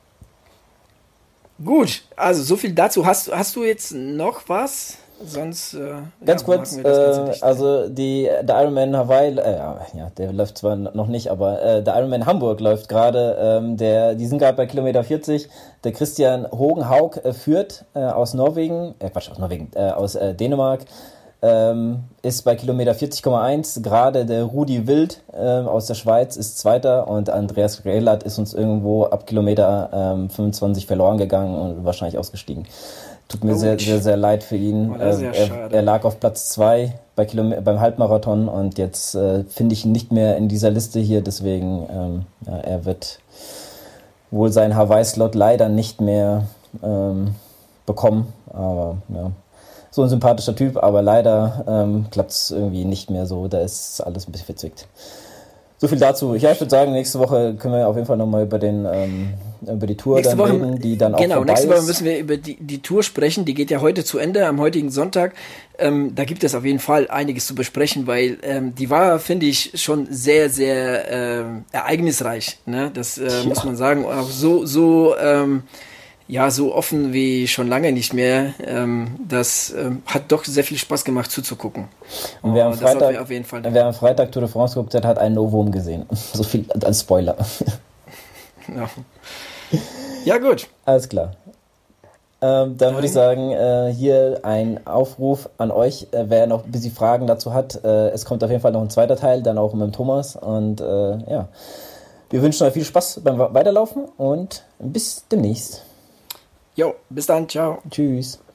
Gut, also so viel dazu. Hast du jetzt noch was? Sonst ganz kurz, also der Ironman Hawaii, der läuft zwar noch nicht, aber der Ironman Hamburg läuft gerade, die sind gerade bei Kilometer 40, der Christian Hogenhaug führt aus aus Dänemark, ist bei Kilometer 40,1, gerade der Rudi Wild aus der Schweiz ist Zweiter und Andreas Grelat ist uns irgendwo ab Kilometer 25 verloren gegangen und wahrscheinlich ausgestiegen. Tut mir sehr, sehr, sehr leid für ihn. Er lag auf Platz 2 beim Halbmarathon und jetzt finde ich ihn nicht mehr in dieser Liste hier. Deswegen, er wird wohl seinen Hawaii-Slot leider nicht mehr bekommen. Aber ja, so ein sympathischer Typ, aber leider klappt es irgendwie nicht mehr so. Da ist alles ein bisschen verzwickt. So viel dazu. Ich würde sagen, nächste Woche können wir auf jeden Fall nochmal über die Tour dann reden, die dann auch vorbei ist. Genau, nächste Woche müssen wir über die Tour sprechen. Die geht ja heute zu Ende, am heutigen Sonntag. Da gibt es auf jeden Fall einiges zu besprechen, weil die war, finde ich, schon sehr, sehr ereignisreich. Ne? Das muss man sagen. Auch so offen wie schon lange nicht mehr. Das hat doch sehr viel Spaß gemacht zuzugucken. Und wer am Freitag Tour de France geguckt hat, einen Novum gesehen. So viel als Spoiler. Ja, gut. Alles klar. Dann würde ich sagen, hier ein Aufruf an euch, wer noch ein bisschen Fragen dazu hat. Es kommt auf jeden Fall noch ein zweiter Teil, dann auch mit dem Thomas. Und wir wünschen euch viel Spaß beim Weiterlaufen und bis demnächst. Jo, bis dann, ciao. Tschüss.